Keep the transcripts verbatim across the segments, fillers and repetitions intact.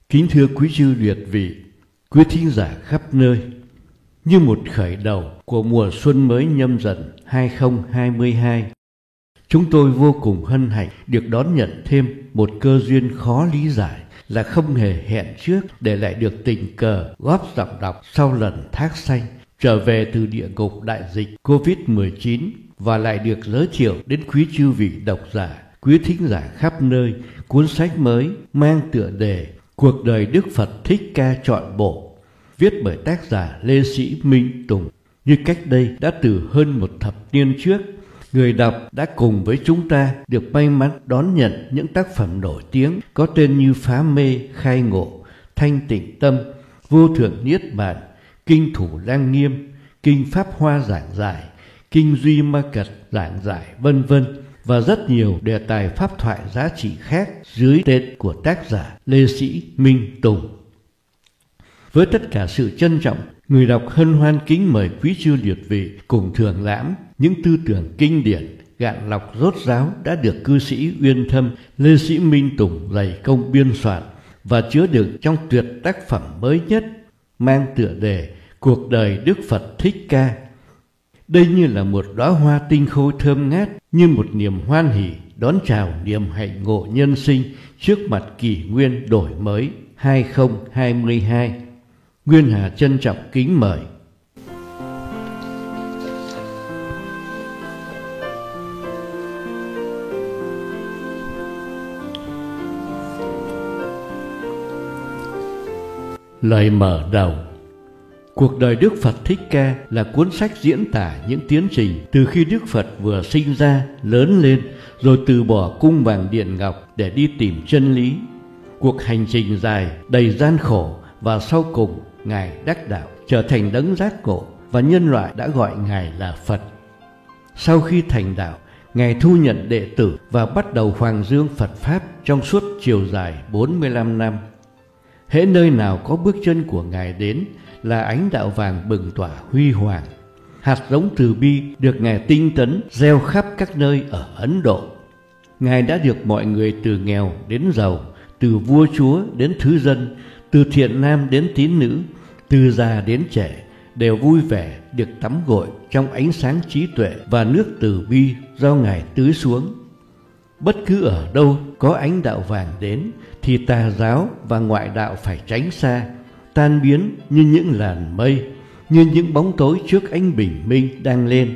Kính thưa quý chư liệt vị, quý thính giả khắp nơi, như một khởi đầu của mùa xuân mới Nhâm Dần hai không hai hai, chúng tôi vô cùng hân hạnh được đón nhận thêm một cơ duyên khó lý giải là không hề hẹn trước để lại được tình cờ góp giọng đọc sau lần thác sanh trở về từ địa ngục đại dịch covid mười chín và lại được giới thiệu đến quý chư vị độc giả, quý thính giả khắp nơi cuốn sách mới mang tựa đề Cuộc đời Đức Phật Thích Ca trọn bộ, viết bởi tác giả Lê Sĩ Minh Tùng. Như cách đây đã từ hơn một thập niên trước, người đọc đã cùng với chúng ta được may mắn đón nhận những tác phẩm nổi tiếng có tên như Phá Mê Khai Ngộ, Thanh Tịnh Tâm, Vô Thượng Niết Bàn, Kinh Thủ Lăng Nghiêm, Kinh Pháp Hoa giảng giải, Kinh Duy Ma Cật giảng giải, vân vân và rất nhiều đề tài pháp thoại giá trị khác dưới tên của tác giả Lê Sĩ Minh Tùng. Với tất cả sự trân trọng, người đọc hân hoan kính mời quý chư liệt vị cùng thưởng lãm những tư tưởng kinh điển, gạn lọc rốt ráo đã được cư sĩ uyên thâm Lê Sĩ Minh Tùng dày công biên soạn và chứa đựng trong tuyệt tác phẩm mới nhất mang tựa đề Cuộc đời Đức Phật Thích Ca. Đây như là một đóa hoa tinh khôi thơm ngát, như một niềm hoan hỷ đón chào niềm hạnh ngộ nhân sinh trước mặt kỷ nguyên đổi mới hai không hai hai. Nguyên Hà trân trọng kính mời. Lời mở đầu. Cuộc đời Đức Phật Thích Ca là cuốn sách diễn tả những tiến trình từ khi Đức Phật vừa sinh ra, lớn lên, rồi từ bỏ cung vàng điện ngọc để đi tìm chân lý. Cuộc hành trình dài, đầy gian khổ và sau cùng Ngài đắc đạo, trở thành đấng giác ngộ và nhân loại đã gọi Ngài là Phật. Sau khi thành đạo, Ngài thu nhận đệ tử và bắt đầu hoàng dương Phật Pháp trong suốt chiều dài bốn mươi lăm năm. Hễ nơi nào có bước chân của Ngài đến là ánh đạo vàng bừng tỏa huy hoàng. Hạt giống từ bi được Ngài tinh tấn gieo khắp các nơi ở Ấn Độ. Ngài đã được mọi người từ nghèo đến giàu, từ vua chúa đến thứ dân, từ thiện nam đến tín nữ, từ già đến trẻ đều vui vẻ được tắm gội trong ánh sáng trí tuệ và nước từ bi do Ngài tưới xuống. Bất cứ ở đâu có ánh đạo vàng đến thì tà giáo và ngoại đạo phải tránh xa, tan biến như những làn mây, như những bóng tối trước ánh bình minh đang lên.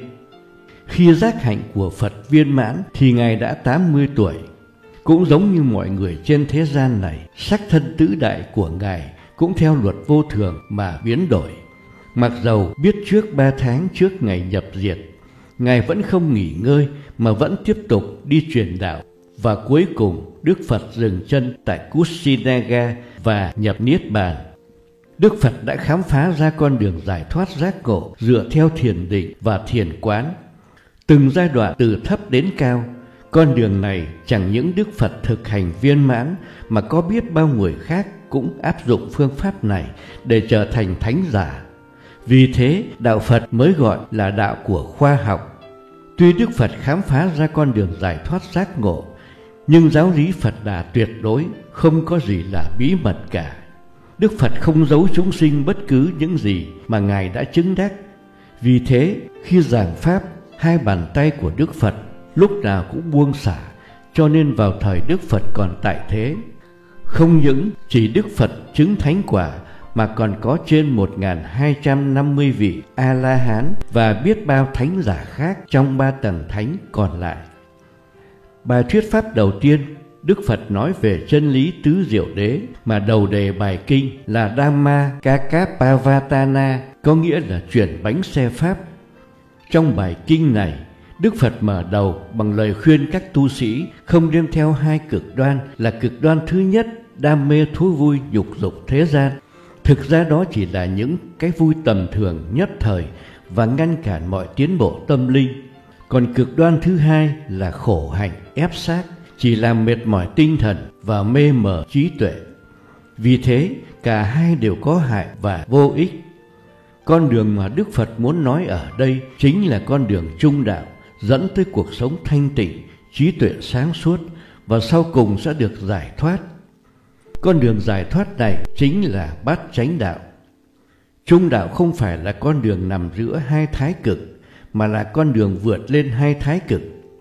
Khi giác hạnh của Phật viên mãn thì Ngài đã tám mươi tuổi. Cũng giống như mọi người trên thế gian này, sắc thân tứ đại của Ngài cũng theo luật vô thường mà biến đổi. Mặc dầu biết trước ba tháng trước ngày nhập diệt, Ngài vẫn không nghỉ ngơi mà vẫn tiếp tục đi truyền đạo. Và cuối cùng Đức Phật dừng chân tại Kushinaga và nhập Niết Bàn. Đức Phật đã khám phá ra con đường giải thoát giác ngộ dựa theo thiền định và thiền quán. Từng giai đoạn từ thấp đến cao, con đường này chẳng những Đức Phật thực hành viên mãn mà có biết bao người khác cũng áp dụng phương pháp này để trở thành thánh giả. Vì thế đạo Phật mới gọi là đạo của khoa học. Tuy Đức Phật khám phá ra con đường giải thoát giác ngộ, nhưng giáo lý Phật Đà tuyệt đối không có gì là bí mật cả. Đức Phật không giấu chúng sinh bất cứ những gì mà Ngài đã chứng đắc. Vì thế khi giảng pháp, hai bàn tay của Đức Phật lúc nào cũng buông xả, cho nên vào thời Đức Phật còn tại thế, không những chỉ Đức Phật chứng thánh quả mà còn có trên một nghìn hai trăm năm mươi vị A-la-hán và biết bao thánh giả khác trong ba tầng thánh còn lại. Bài thuyết pháp đầu tiên, Đức Phật nói về chân lý tứ diệu đế mà đầu đề bài kinh là Dhammacakkappavattana, có nghĩa là chuyển bánh xe pháp. Trong bài kinh này, Đức Phật mở đầu bằng lời khuyên các tu sĩ không đem theo hai cực đoan là cực đoan thứ nhất, đam mê thú vui dục dục thế gian. Thực ra đó chỉ là những cái vui tầm thường nhất thời và ngăn cản mọi tiến bộ tâm linh. Còn cực đoan thứ hai là khổ hạnh ép sát, chỉ làm mệt mỏi tinh thần và mê mờ trí tuệ. Vì thế cả hai đều có hại và vô ích. Con đường mà Đức Phật muốn nói ở đây chính là con đường trung đạo, dẫn tới cuộc sống thanh tịnh, trí tuệ sáng suốt và sau cùng sẽ được giải thoát. Con đường giải thoát này chính là bát chánh đạo. Trung đạo không phải là con đường nằm giữa hai thái cực, mà là con đường vượt lên hai thái cực.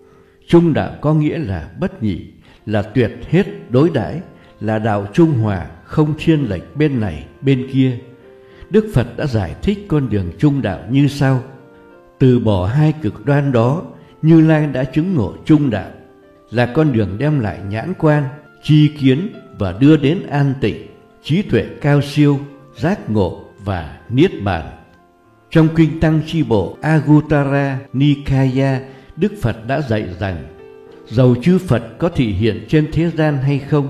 Trung đạo có nghĩa là bất nhị, là tuyệt hết đối đãi, là đạo trung hòa, không thiên lệch bên này bên kia. Đức Phật đã giải thích con đường trung đạo như sau: từ bỏ hai cực đoan đó, Như Lai đã chứng ngộ trung đạo, là con đường đem lại nhãn quan, tri kiến và đưa đến an tịnh, trí tuệ cao siêu, giác ngộ và niết bàn. Trong kinh Tăng Chi Bộ Anguttara Nikaya, Đức Phật đã dạy rằng: dầu chư Phật có thị hiện trên thế gian hay không,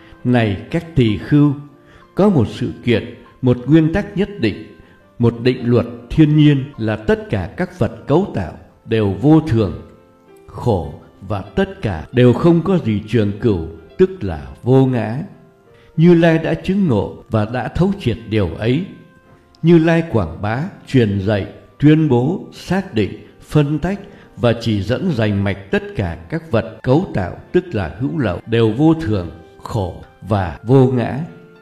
này các tỳ khưu, có một sự kiện, một nguyên tắc nhất định, một định luật thiên nhiên là tất cả các vật cấu tạo đều vô thường, khổ và tất cả đều không có gì trường cửu, tức là vô ngã. Như Lai đã chứng ngộ và đã thấu triệt điều ấy. Như Lai quảng bá, truyền dạy, tuyên bố, xác định, phân tách và chỉ dẫn rành mạch tất cả các vật cấu tạo, tức là hữu lậu, đều vô thường, khổ và vô ngã.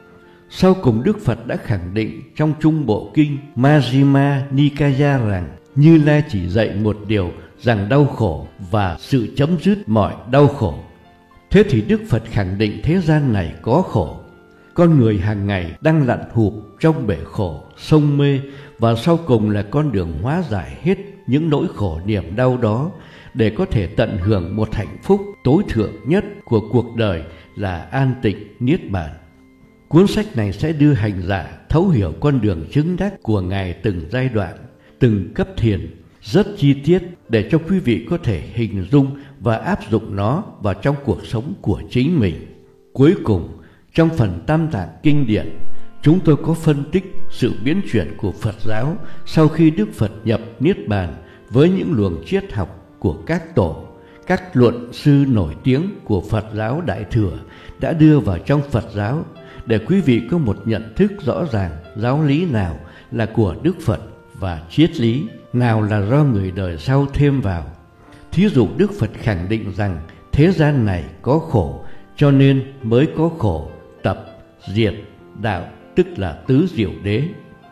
Sau cùng Đức Phật đã khẳng định trong Trung Bộ Kinh Majjhima Nikaya rằng Như Lai chỉ dạy một điều, rằng đau khổ và sự chấm dứt mọi đau khổ. Thế thì Đức Phật khẳng định thế gian này có khổ. Con người hàng ngày đang lặn hụp trong bể khổ, sông mê, và sau cùng là con đường hóa giải hết những nỗi khổ niềm đau đó để có thể tận hưởng một hạnh phúc tối thượng nhất của cuộc đời là an tịnh niết bàn. Cuốn sách này sẽ đưa hành giả thấu hiểu con đường chứng đắc của Ngài từng giai đoạn, từng cấp thiền rất chi tiết để cho quý vị có thể hình dung và áp dụng nó vào trong cuộc sống của chính mình. Cuối cùng, trong phần Tam Tạng Kinh Điển, chúng tôi có phân tích sự biến chuyển của Phật giáo sau khi Đức Phật nhập Niết Bàn với những luồng triết học của các tổ, các luận sư nổi tiếng của Phật giáo Đại Thừa đã đưa vào trong Phật giáo để quý vị có một nhận thức rõ ràng giáo lý nào là của Đức Phật và triết lý nào là do người đời sau thêm vào. Thí dụ Đức Phật khẳng định rằng thế gian này có khổ, cho nên mới có khổ tập, diệt, đạo, tức là tứ diệu đế.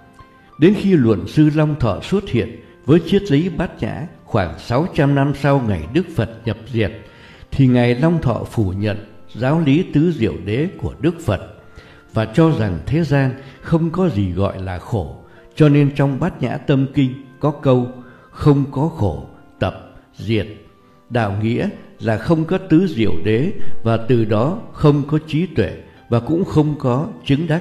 Đến khi luận sư Long Thọ xuất hiện với triết lý Bát Nhã khoảng sáu trăm năm sau ngày Đức Phật nhập diệt, thì Ngài Long Thọ phủ nhận giáo lý tứ diệu đế của Đức Phật và cho rằng thế gian không có gì gọi là khổ, cho nên trong Bát Nhã Tâm Kinh có câu không có khổ, tập, diệt, đạo nghĩa là không có tứ diệu đế, và từ đó không có trí tuệ và cũng không có chứng đắc.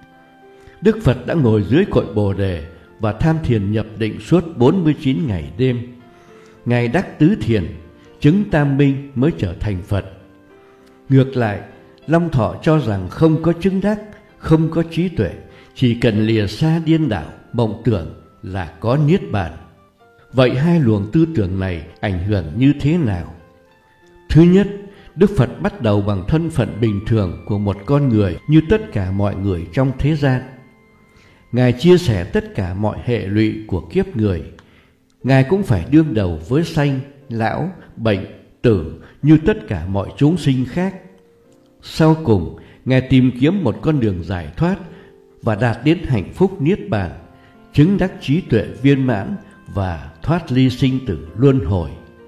Đức Phật đã ngồi dưới cội Bồ Đề và tham thiền nhập định suốt bốn mươi chín ngày đêm. Ngài đắc tứ thiền, chứng tam minh mới trở thành Phật. Ngược lại, Long Thọ cho rằng không có chứng đắc, không có trí tuệ, chỉ cần lìa xa điên đảo, mộng tưởng là có niết bàn. Vậy hai luồng tư tưởng này ảnh hưởng như thế nào? Thứ nhất, Đức Phật bắt đầu bằng thân phận bình thường của một con người như tất cả mọi người trong thế gian. Ngài chia sẻ tất cả mọi hệ lụy của kiếp người. Ngài cũng phải đương đầu với sanh, lão, bệnh, tử như tất cả mọi chúng sinh khác. Sau cùng, Ngài tìm kiếm một con đường giải thoát và đạt đến hạnh phúc niết bàn, chứng đắc trí tuệ viên mãn và thoát ly sinh tử luân hồi.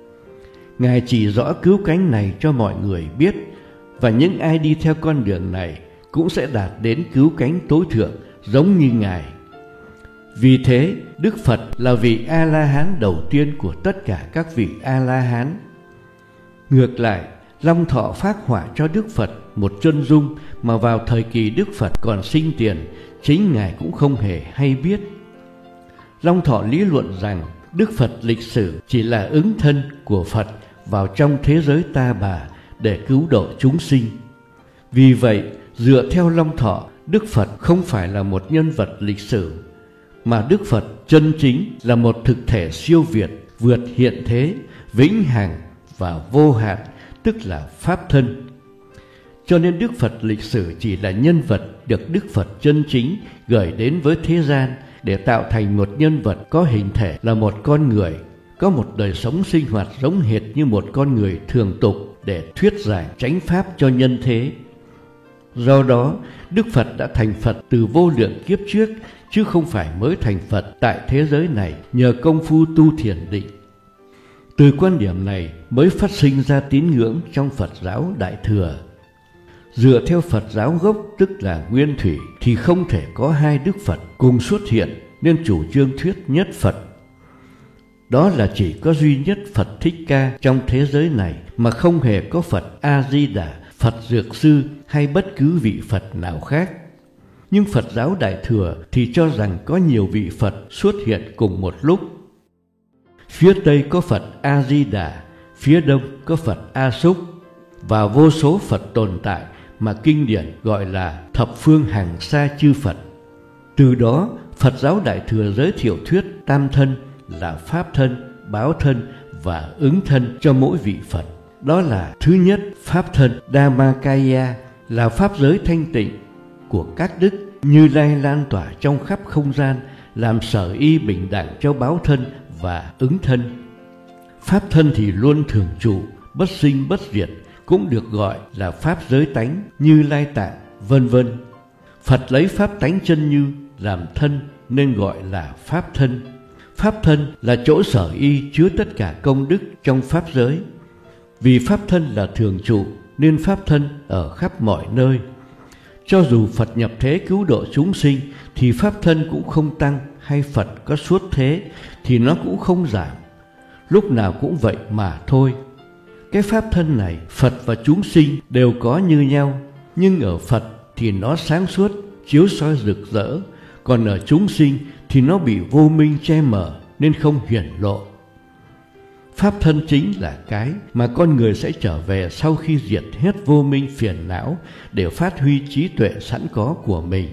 Ngài chỉ rõ cứu cánh này cho mọi người biết, và những ai đi theo con đường này cũng sẽ đạt đến cứu cánh tối thượng giống như Ngài. Vì thế, Đức Phật là vị A-la-hán đầu tiên của tất cả các vị A-la-hán. Ngược lại, Long Thọ phác họa cho Đức Phật một chân dung mà vào thời kỳ Đức Phật còn sinh tiền, chính Ngài cũng không hề hay biết. Long Thọ lý luận rằng Đức Phật lịch sử chỉ là ứng thân của Phật vào trong thế giới ta bà để cứu độ chúng sinh. Vì vậy, dựa theo Long Thọ, Đức Phật không phải là một nhân vật lịch sử, mà Đức Phật chân chính là một thực thể siêu việt, vượt hiện thế, vĩnh hằng và vô hạn, tức là Pháp thân. Cho nên Đức Phật lịch sử chỉ là nhân vật được Đức Phật chân chính gửi đến với thế gian để tạo thành một nhân vật có hình thể là một con người, có một đời sống sinh hoạt giống hệt như một con người thường tục để thuyết giảng chánh pháp cho nhân thế. Do đó, Đức Phật đã thành Phật từ vô lượng kiếp trước, chứ không phải mới thành Phật tại thế giới này nhờ công phu tu thiền định. Từ quan điểm này mới phát sinh ra tín ngưỡng trong Phật giáo Đại Thừa. Dựa theo Phật giáo gốc tức là Nguyên Thủy thì không thể có hai Đức Phật cùng xuất hiện, nên chủ trương thuyết nhất Phật. Đó là chỉ có duy nhất Phật Thích Ca trong thế giới này, mà không hề có Phật A-di-đà, Phật Dược Sư hay bất cứ vị Phật nào khác. Nhưng Phật giáo Đại Thừa thì cho rằng có nhiều vị Phật xuất hiện cùng một lúc. Phía Tây có Phật A-di-đà, phía Đông có Phật A-xúc, và vô số Phật tồn tại mà kinh điển gọi là thập phương hàng sa chư Phật. Từ đó, Phật giáo Đại Thừa giới thiệu thuyết tam thân là Pháp thân, Báo thân và Ứng thân cho mỗi vị Phật. Đó là thứ nhất, Pháp thân Dhammakaya là Pháp giới thanh tịnh của các đức Như Lai lan tỏa trong khắp không gian, làm sở y bình đẳng cho Báo thân và Ứng thân. Pháp thân thì luôn thường trụ, bất sinh bất diệt, cũng được gọi là Pháp giới tánh, Như Lai tạng, vân vân. Phật lấy Pháp tánh chân như làm thân nên gọi là Pháp thân. Pháp thân là chỗ sở y chứa tất cả công đức trong Pháp giới. Vì Pháp thân là thường trụ nên Pháp thân ở khắp mọi nơi. Cho dù Phật nhập thế cứu độ chúng sinh thì Pháp thân cũng không tăng, hay Phật có xuất thế thì nó cũng không giảm. Lúc nào cũng vậy mà thôi. Cái Pháp thân này Phật và chúng sinh đều có như nhau, nhưng ở Phật thì nó sáng suốt, chiếu soi rực rỡ, còn ở chúng sinh thì nó bị vô minh che mờ nên không hiển lộ. Pháp thân chính là cái mà con người sẽ trở về sau khi diệt hết vô minh phiền não để phát huy trí tuệ sẵn có của mình.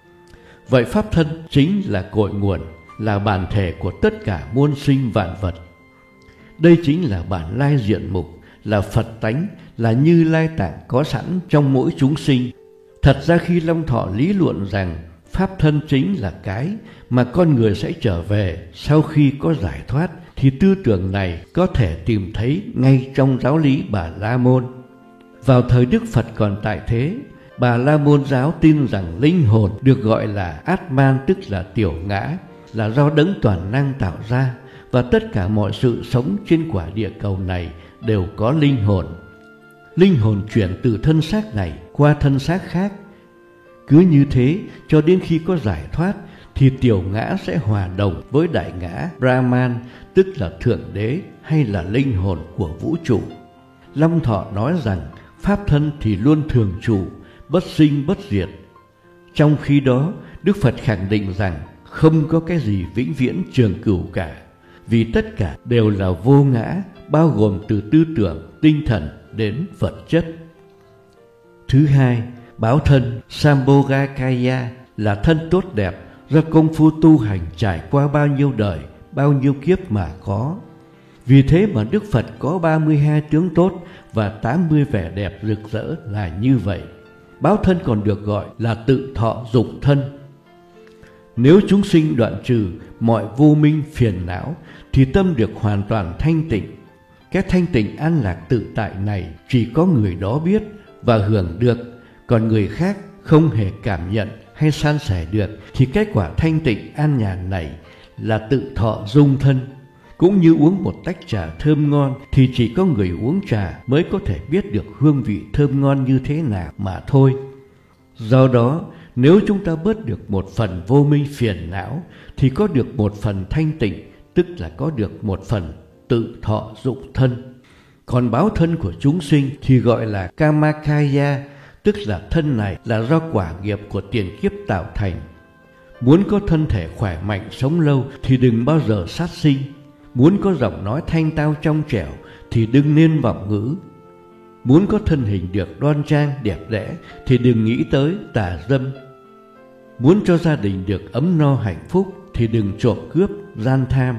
Vậy Pháp thân chính là cội nguồn, là bản thể của tất cả muôn sinh vạn vật. Đây chính là bản lai diện mục, là Phật tánh, là Như Lai tạng có sẵn trong mỗi chúng sinh. Thật ra khi Long Thọ lý luận rằng Pháp thân chính là cái mà con người sẽ trở về sau khi có giải thoát, thì tư tưởng này có thể tìm thấy ngay trong giáo lý Bà La Môn. Vào thời Đức Phật còn tại thế, Bà La Môn giáo tin rằng linh hồn được gọi là Atman, tức là tiểu ngã, là do đấng toàn năng tạo ra, và tất cả mọi sự sống trên quả địa cầu này đều có linh hồn. Linh hồn chuyển từ thân xác này qua thân xác khác. Cứ như thế cho đến khi có giải thoát thì tiểu ngã sẽ hòa đồng với đại ngã Brahman, tức là Thượng Đế hay là linh hồn của vũ trụ. Long Thọ nói rằng Pháp thân thì luôn thường trụ, bất sinh bất diệt. Trong khi đó, Đức Phật khẳng định rằng không có cái gì vĩnh viễn trường cửu cả, vì tất cả đều là vô ngã, bao gồm từ tư tưởng, tinh thần đến vật chất. Thứ hai, báo thân Sambhogakaya là thân tốt đẹp do công phu tu hành trải qua bao nhiêu đời, bao nhiêu kiếp mà có. Vì thế mà Đức Phật có ba mươi hai tướng tốt và tám mươi vẻ đẹp rực rỡ là như vậy. Báo thân còn được gọi là tự thọ dụng thân. Nếu chúng sinh đoạn trừ mọi vô minh phiền não thì tâm được hoàn toàn thanh tịnh. Cái thanh tịnh an lạc tự tại này chỉ có người đó biết và hưởng được, còn người khác không hề cảm nhận hay san sẻ được, thì kết quả thanh tịnh an nhàn này là tự thọ dung thân. Cũng như uống một tách trà thơm ngon thì chỉ có người uống trà mới có thể biết được hương vị thơm ngon như thế nào mà thôi. Do đó, nếu chúng ta bớt được một phần vô minh phiền não thì có được một phần thanh tịnh, tức là có được một phần tự thọ dụng thân. Còn báo thân của chúng sinh thì gọi là Kamakaya, tức là thân này là do quả nghiệp của tiền kiếp tạo thành. Muốn có thân thể khỏe mạnh sống lâu thì đừng bao giờ sát sinh. Muốn có giọng nói thanh tao trong trẻo thì đừng nên vọng ngữ. Muốn có thân hình được đoan trang đẹp đẽ thì đừng nghĩ tới tà dâm. Muốn cho gia đình được ấm no hạnh phúc thì đừng trộm cướp, gian tham.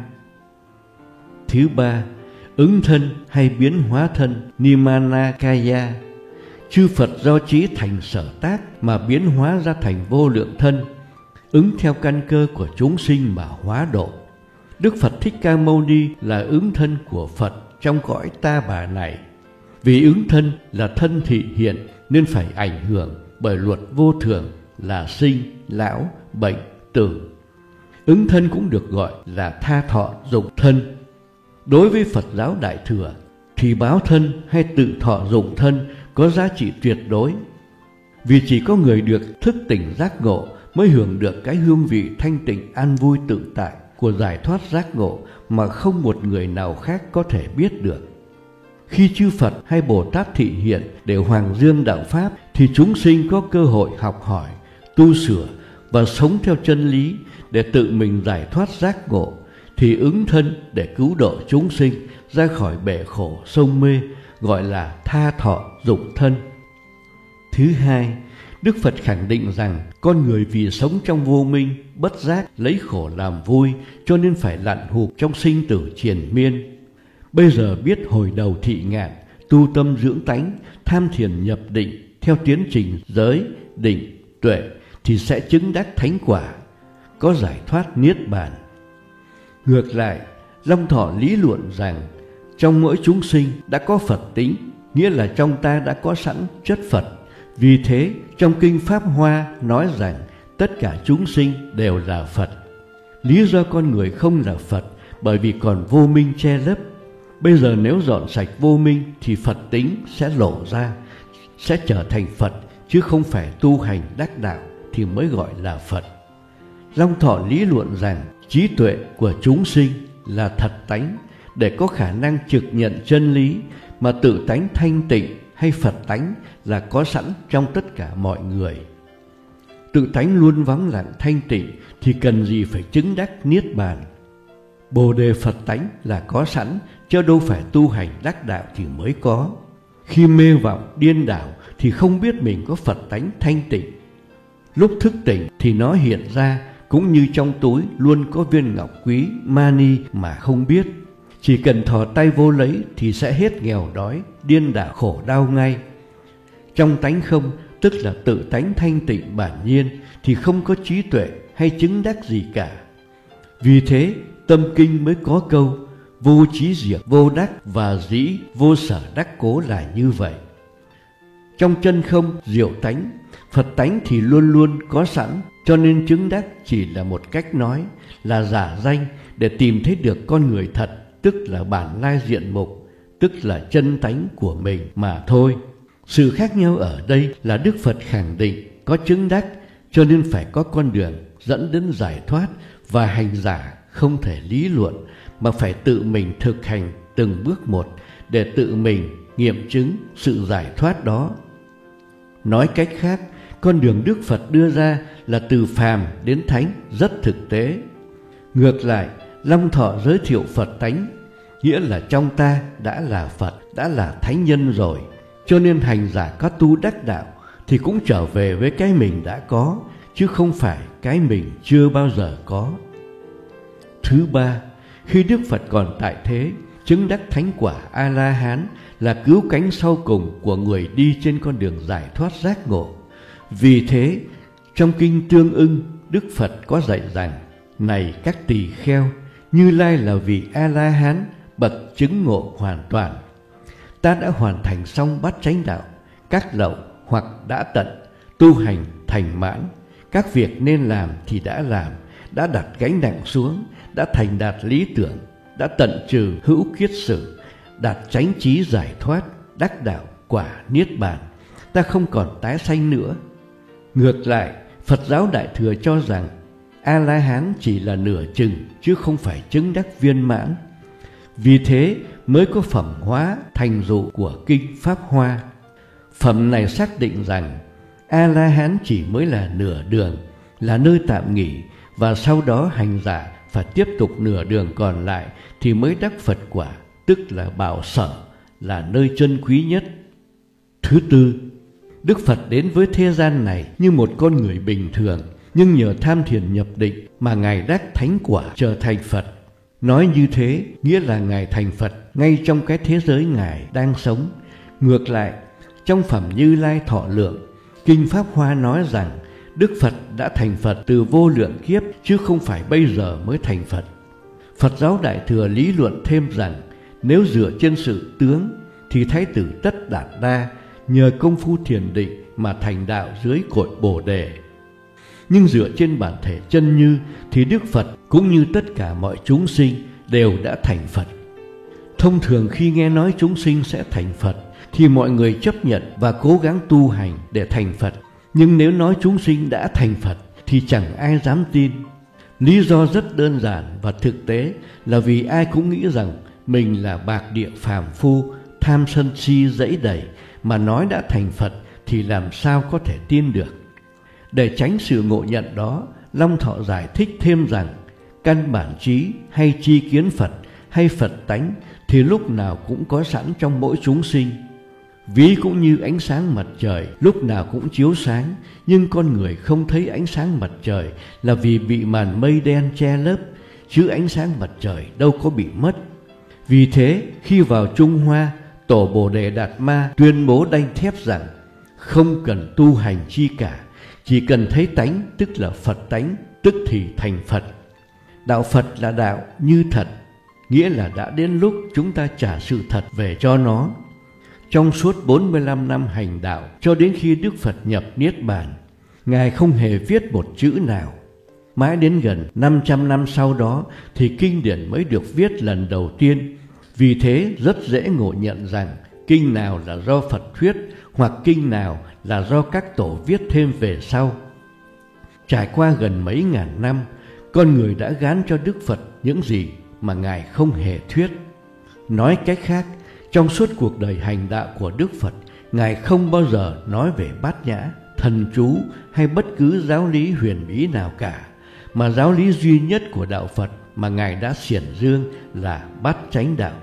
Thứ ba, ứng thân hay biến hóa thân Nimanakaya. Chư Phật do trí thành sở tác mà biến hóa ra thành vô lượng thân, ứng theo căn cơ của chúng sinh mà hóa độ. Đức Phật Thích Ca Mâu Ni là ứng thân của Phật trong cõi ta bà này. Vì ứng thân là thân thị hiện nên phải ảnh hưởng, bởi luật vô thường là sinh, lão, bệnh, tử. Ứng thân cũng được gọi là tha thọ dụng thân. Đối với Phật giáo Đại Thừa thì báo thân hay tự thọ dụng thân có giá trị tuyệt đối. Vì chỉ có người được thức tỉnh giác ngộ mới hưởng được cái hương vị thanh tịnh an vui tự tại của giải thoát giác ngộ mà không một người nào khác có thể biết được. Khi chư Phật hay Bồ Tát thị hiện để hoàng dương đạo Pháp thì chúng sinh có cơ hội học hỏi, tu sửa và sống theo chân lý để tự mình giải thoát giác ngộ, thì ứng thân để cứu độ chúng sinh ra khỏi bể khổ sông mê, gọi là tha thọ dụng thân. Thứ hai, Đức Phật khẳng định rằng con người vì sống trong vô minh, bất giác, lấy khổ làm vui, cho nên phải lặn hụp trong sinh tử triền miên. Bây giờ biết hồi đầu thị ngạn, tu tâm dưỡng tánh, tham thiền nhập định theo tiến trình giới, định, tuệ thì sẽ chứng đắc thánh quả, có giải thoát niết bàn. Ngược lại, Long Thọ lý luận rằng trong mỗi chúng sinh đã có Phật tính, nghĩa là trong ta đã có sẵn chất Phật. Vì thế, trong Kinh Pháp Hoa nói rằng tất cả chúng sinh đều là Phật. Lý do con người không là Phật bởi vì còn vô minh che lấp. Bây giờ nếu dọn sạch vô minh thì Phật tính sẽ lộ ra, sẽ trở thành Phật, chứ không phải tu hành đắc đạo thì mới gọi là Phật. Long Thọ lý luận rằng trí tuệ của chúng sinh là thật tánh để có khả năng trực nhận chân lý, mà tự tánh thanh tịnh hay Phật tánh là có sẵn trong tất cả mọi người. Tự tánh luôn vắng lặng thanh tịnh thì cần gì phải chứng đắc niết bàn. Bồ đề Phật tánh là có sẵn, chứ đâu phải tu hành đắc đạo thì mới có. Khi mê vọng điên đảo thì không biết mình có Phật tánh thanh tịnh. Lúc thức tỉnh thì nó hiện ra, cũng như trong túi luôn có viên ngọc quý mani mà không biết. Chỉ cần thò tay vô lấy thì sẽ hết nghèo đói, điên đảo khổ đau ngay. Trong tánh không, tức là tự tánh thanh tịnh bản nhiên, thì không có trí tuệ hay chứng đắc gì cả. Vì thế, Tâm Kinh mới có câu vô trí diệt vô đắc và dĩ vô sở đắc cố là như vậy. Trong chân không diệu tánh, Phật tánh thì luôn luôn có sẵn, cho nên chứng đắc chỉ là một cách nói, là giả danh để tìm thấy được con người thật, tức là bản lai diện mục, tức là chân tánh của mình mà thôi. Sự khác nhau ở đây là Đức Phật khẳng định có chứng đắc, cho nên phải có con đường dẫn đến giải thoát, và hành giả không thể lý luận mà phải tự mình thực hành từng bước một để tự mình nghiệm chứng sự giải thoát đó. Nói cách khác, con đường Đức Phật đưa ra là từ phàm đến thánh, rất thực tế. Ngược lại, Long Thọ giới thiệu Phật tánh, nghĩa là trong ta đã là Phật, đã là thánh nhân rồi, cho nên hành giả có tu đắc đạo thì cũng trở về với cái mình đã có, chứ không phải cái mình chưa bao giờ có. Thứ ba, khi Đức Phật còn tại thế, chứng đắc thánh quả A-la-hán là cứu cánh sau cùng của người đi trên con đường giải thoát giác ngộ. Vì thế, trong Kinh Tương Ưng, Đức Phật có dạy rằng: này các tỳ kheo, Như Lai là vị A-la-hán bậc chứng ngộ hoàn toàn. Ta đã hoàn thành xong bát chánh đạo, các lậu hoặc đã tận, tu hành thành mãn. Các việc nên làm thì đã làm, đã đặt gánh nặng xuống, đã thành đạt lý tưởng, đã tận trừ hữu kiết sử, đạt chánh trí giải thoát, đắc đạo quả niết bàn. Ta không còn tái sanh nữa. Ngược lại, Phật giáo Đại Thừa cho rằng A-la-hán chỉ là nửa chừng, chứ không phải chứng đắc viên mãn. Vì thế mới có phẩm hóa thành dụ của Kinh Pháp Hoa. Phẩm này xác định rằng A-la-hán chỉ mới là nửa đường, là nơi tạm nghỉ, và sau đó hành giả phải tiếp tục nửa đường còn lại thì mới đắc Phật quả, tức là bảo sở, là nơi chân quý nhất. Thứ tư, Đức Phật đến với thế gian này như một con người bình thường, nhưng nhờ tham thiền nhập định mà Ngài đắc thánh quả trở thành Phật. Nói như thế nghĩa là Ngài thành Phật ngay trong cái thế giới Ngài đang sống. Ngược lại, trong phẩm Như Lai Thọ Lượng, Kinh Pháp Hoa nói rằng Đức Phật đã thành Phật từ vô lượng kiếp, chứ không phải bây giờ mới thành Phật. Phật giáo Đại Thừa lý luận thêm rằng nếu dựa trên sự tướng thì Thái tử Tất Đạt Đa nhờ công phu thiền định mà thành đạo dưới cội Bồ Đề. Nhưng dựa trên bản thể chân như thì Đức Phật cũng như tất cả mọi chúng sinh đều đã thành Phật. Thông thường khi nghe nói chúng sinh sẽ thành Phật thì mọi người chấp nhận và cố gắng tu hành để thành Phật. Nhưng nếu nói chúng sinh đã thành Phật thì chẳng ai dám tin. Lý do rất đơn giản và thực tế là vì ai cũng nghĩ rằng mình là bạc địa phàm phu, tham sân si dẫy đầy, mà nói đã thành Phật thì làm sao có thể tin được. Để tránh sự ngộ nhận đó, Long Thọ giải thích thêm rằng căn bản trí hay tri kiến Phật hay Phật tánh thì lúc nào cũng có sẵn trong mỗi chúng sinh. Ví cũng như ánh sáng mặt trời lúc nào cũng chiếu sáng, nhưng con người không thấy ánh sáng mặt trời là vì bị màn mây đen che lấp, chứ ánh sáng mặt trời đâu có bị mất. Vì thế, khi vào Trung Hoa, Tổ Bồ Đề Đạt Ma tuyên bố đanh thép rằng không cần tu hành chi cả, chỉ cần thấy tánh tức là Phật tánh, tức thì thành Phật. Đạo Phật là đạo như thật, nghĩa là đã đến lúc chúng ta trả sự thật về cho nó. Trong suốt bốn mươi lăm năm hành đạo cho đến khi Đức Phật nhập Niết Bàn, Ngài không hề viết một chữ nào. Mãi đến gần năm trăm năm sau đó thì kinh điển mới được viết lần đầu tiên. Vì thế rất dễ ngộ nhận rằng kinh nào là do Phật thuyết hoặc kinh nào là do các tổ viết thêm về sau. Trải qua gần mấy ngàn năm, con người đã gán cho Đức Phật những gì mà Ngài không hề thuyết. Nói cách khác, trong suốt cuộc đời hành đạo của Đức Phật, Ngài không bao giờ nói về bát nhã, thần chú hay bất cứ giáo lý huyền bí nào cả, mà giáo lý duy nhất của đạo Phật mà Ngài đã xiển dương là bát chánh đạo.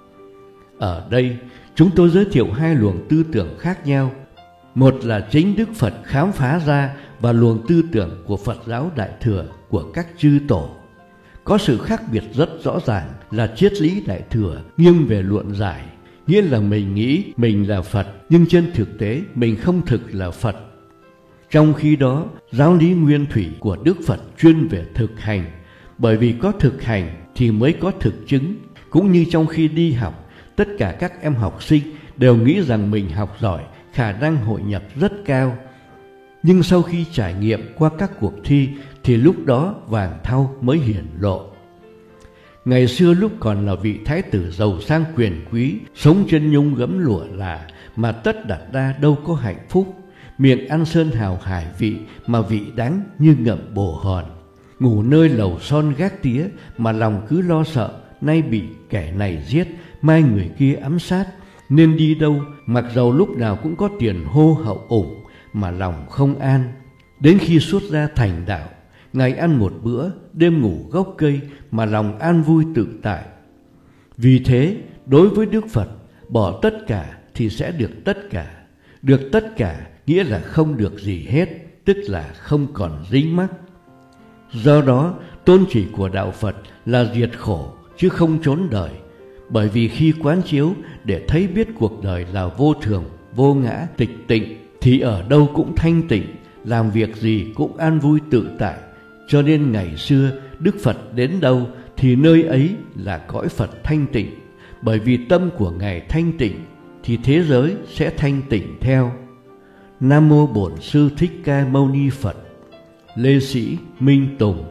Ở đây, chúng tôi giới thiệu hai luồng tư tưởng khác nhau. Một là chính Đức Phật khám phá ra và luồng tư tưởng của Phật giáo Đại Thừa của các chư tổ. Có sự khác biệt rất rõ ràng là triết lý Đại Thừa nghiêng về luận giải, nghĩa là mình nghĩ mình là Phật, nhưng trên thực tế mình không thực là Phật. Trong khi đó, giáo lý Nguyên Thủy của Đức Phật chuyên về thực hành, bởi vì có thực hành thì mới có thực chứng. Cũng như trong khi đi học, tất cả các em học sinh đều nghĩ rằng mình học giỏi, khả năng hội nhập rất cao. Nhưng sau khi trải nghiệm qua các cuộc thi thì lúc đó vàng thau mới hiển lộ. Ngày xưa lúc còn là vị thái tử giàu sang quyền quý, sống trên nhung gấm lụa là, mà Tất Đạt Đa đâu có hạnh phúc. Miệng ăn sơn hào hải vị mà vị đắng như ngậm bồ hòn. Ngủ nơi lầu son gác tía mà lòng cứ lo sợ, nay bị kẻ này giết, mai người kia ám sát. Nên đi đâu mặc dầu lúc nào cũng có tiền hô hậu ủng mà lòng không an. Đến khi xuất gia thành đạo, ngày ăn một bữa, đêm ngủ gốc cây mà lòng an vui tự tại. Vì thế, đối với Đức Phật, bỏ tất cả thì sẽ được tất cả. Được tất cả nghĩa là không được gì hết, tức là không còn dính mắc. Do đó, tôn chỉ của đạo Phật là diệt khổ chứ không trốn đời. Bởi vì khi quán chiếu để thấy biết cuộc đời là vô thường, vô ngã, tịch tịnh, thì ở đâu cũng thanh tịnh, làm việc gì cũng an vui tự tại. Cho nên ngày xưa Đức Phật đến đâu thì nơi ấy là cõi Phật thanh tịnh. Bởi vì tâm của Ngài thanh tịnh thì thế giới sẽ thanh tịnh theo. Nam mô Bổn Sư Thích Ca Mâu Ni Phật. Lê Sĩ Minh Tùng.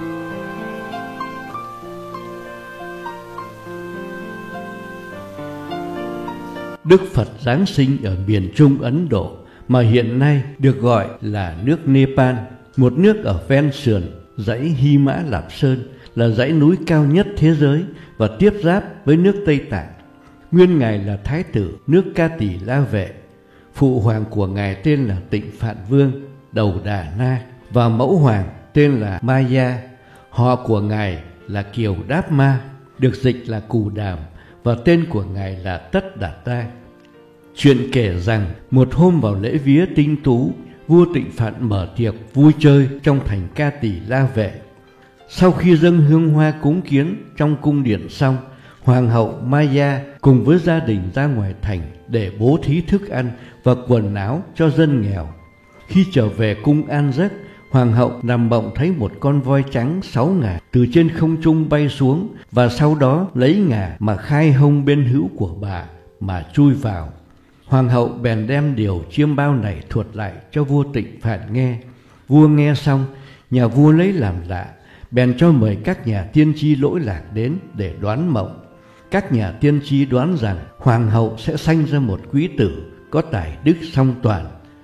Đức Phật giáng sinh ở miền Trung Ấn Độ mà hiện nay được gọi là nước Nepal, một nước ở ven sườn dãy Hy Mã Lạp Sơn, là dãy núi cao nhất thế giới và tiếp giáp với nước Tây Tạng. Nguyên Ngài là Thái tử nước Ca Tỳ La Vệ. Phụ hoàng của Ngài tên là Tịnh Phạn Vương Đầu Đà Na và mẫu hoàng tên là Maya. Họ của Ngài là Kiều Đáp Ma, được dịch là Cù Đàm, và tên của Ngài là Tất Đạt Đa. Chuyện kể rằng một hôm vào lễ vía Tinh Tú, vua Tịnh Phạn mở tiệc vui chơi trong thành Ca Tỳ La Vệ. Sau khi dâng hương hoa cúng kiến trong cung điện xong, Hoàng hậu Maya cùng với gia đình ra ngoài thành để bố thí thức ăn và quần áo cho dân nghèo. Khi trở về cung an giấc, Hoàng hậu nằm mộng thấy một con voi trắng sáu ngà từ trên không trung bay xuống, và sau đó lấy ngà mà khai hông bên hữu của bà mà chui vào. Hoàng hậu bèn đem điều chiêm bao này thuật lại cho vua Tịnh Phạn nghe. Vua nghe xong, nhà vua lấy làm lạ, bèn cho mời các nhà tiên tri lỗi lạc đến để đoán mộng. Các nhà tiên tri đoán rằng hoàng hậu sẽ sanh ra một quý tử có tài đức song toàn.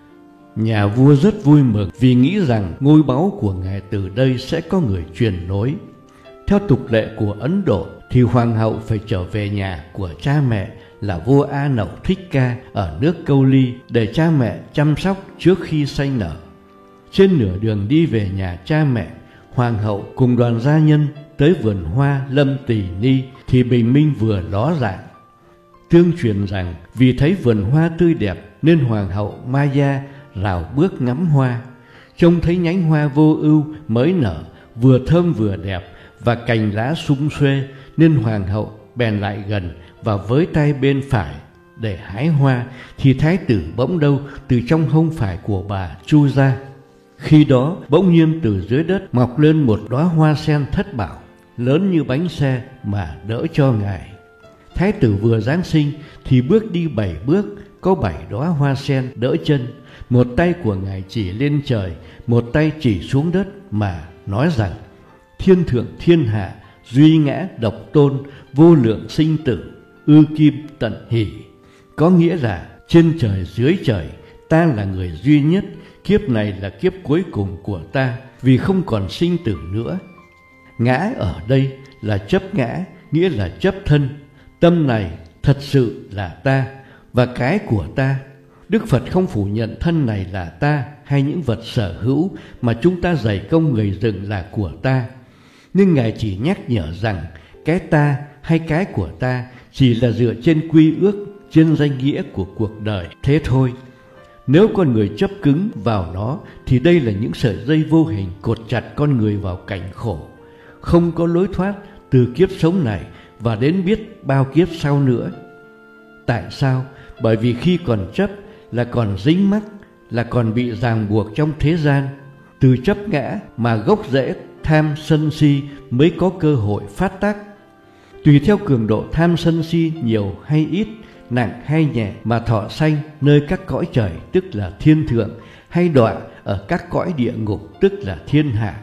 Nhà vua rất vui mừng vì nghĩ rằng ngôi báu của ngài từ đây sẽ có người truyền nối. Theo tục lệ của Ấn Độ thì hoàng hậu phải trở về nhà của cha mẹ là vua A Nậu Thích Ca ở nước Câu Ly để cha mẹ chăm sóc trước khi sanh nở. Trên nửa đường đi về nhà cha mẹ, hoàng hậu cùng đoàn gia nhân tới vườn hoa Lâm Tỳ Ni thì bình minh vừa ló dạng. Tương truyền rằng vì thấy vườn hoa tươi đẹp nên hoàng hậu Maya rào bước ngắm hoa, trông thấy nhánh hoa vô ưu mới nở, vừa thơm vừa đẹp và cành lá sum xuê, nên hoàng hậu bèn lại gần và với tay bên phải để hái hoa, thì thái tử bỗng đâu từ trong hông phải của bà chui ra. Khi đó bỗng nhiên từ dưới đất mọc lên một đóa hoa sen thất bảo, lớn như bánh xe mà đỡ cho ngài. Thái tử vừa giáng sinh thì bước đi bảy bước, có bảy đóa hoa sen đỡ chân. Một tay của ngài chỉ lên trời, một tay chỉ xuống đất mà nói rằng: thiên thượng thiên hạ, duy ngã độc tôn, vô lượng sinh tử, ư kim tận hỷ. Có nghĩa là trên trời dưới trời, ta là người duy nhất, kiếp này là kiếp cuối cùng của ta, vì không còn sinh tử nữa. Ngã ở đây là chấp ngã, nghĩa là chấp thân. Tâm này thật sự là ta và cái của ta. Đức Phật không phủ nhận thân này là ta hay những vật sở hữu mà chúng ta dày công người dựng là của ta. Nhưng Ngài chỉ nhắc nhở rằng cái ta hay cái của ta chỉ là dựa trên quy ước, trên danh nghĩa của cuộc đời thế thôi. Nếu con người chấp cứng vào nó thì đây là những sợi dây vô hình cột chặt con người vào cảnh khổ, không có lối thoát từ kiếp sống này và đến biết bao kiếp sau nữa. Tại sao? Bởi vì khi còn chấp là còn dính mắc, là còn bị ràng buộc trong thế gian. Từ chấp ngã mà gốc rễ tham sân si mới có cơ hội phát tác. Tùy theo cường độ tham sân si nhiều hay ít, nặng hay nhẹ mà thọ sanh nơi các cõi trời tức là thiên thượng, hay đọa ở các cõi địa ngục tức là thiên hạ.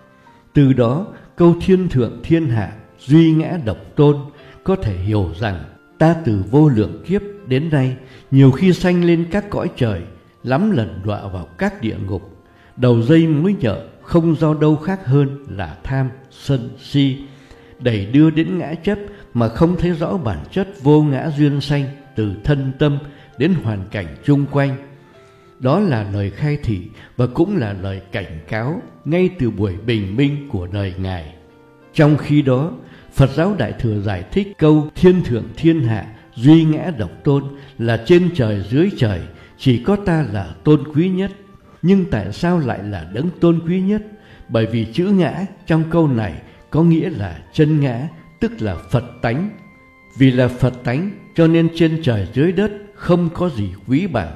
Từ đó câu thiên thượng thiên hạ, duy ngã độc tôn có thể hiểu rằng ta từ vô lượng kiếp đến nay nhiều khi sanh lên các cõi trời, lắm lần đọa vào các địa ngục. Đầu dây mối nhợ không do đâu khác hơn là tham sân si, đẩy đưa đến ngã chấp mà không thấy rõ bản chất vô ngã duyên sanh từ thân tâm đến hoàn cảnh chung quanh. Đó là lời khai thị và cũng là lời cảnh cáo ngay từ buổi bình minh của đời Ngài. Trong khi đó, Phật giáo Đại Thừa giải thích câu thiên thượng thiên hạ, duy ngã độc tôn là trên trời dưới trời, chỉ có ta là tôn quý nhất. Nhưng tại sao lại là đấng tôn quý nhất? Bởi vì chữ ngã trong câu này có nghĩa là chân ngã, tức là Phật tánh. Vì là Phật tánh cho nên trên trời dưới đất không có gì quý bằng.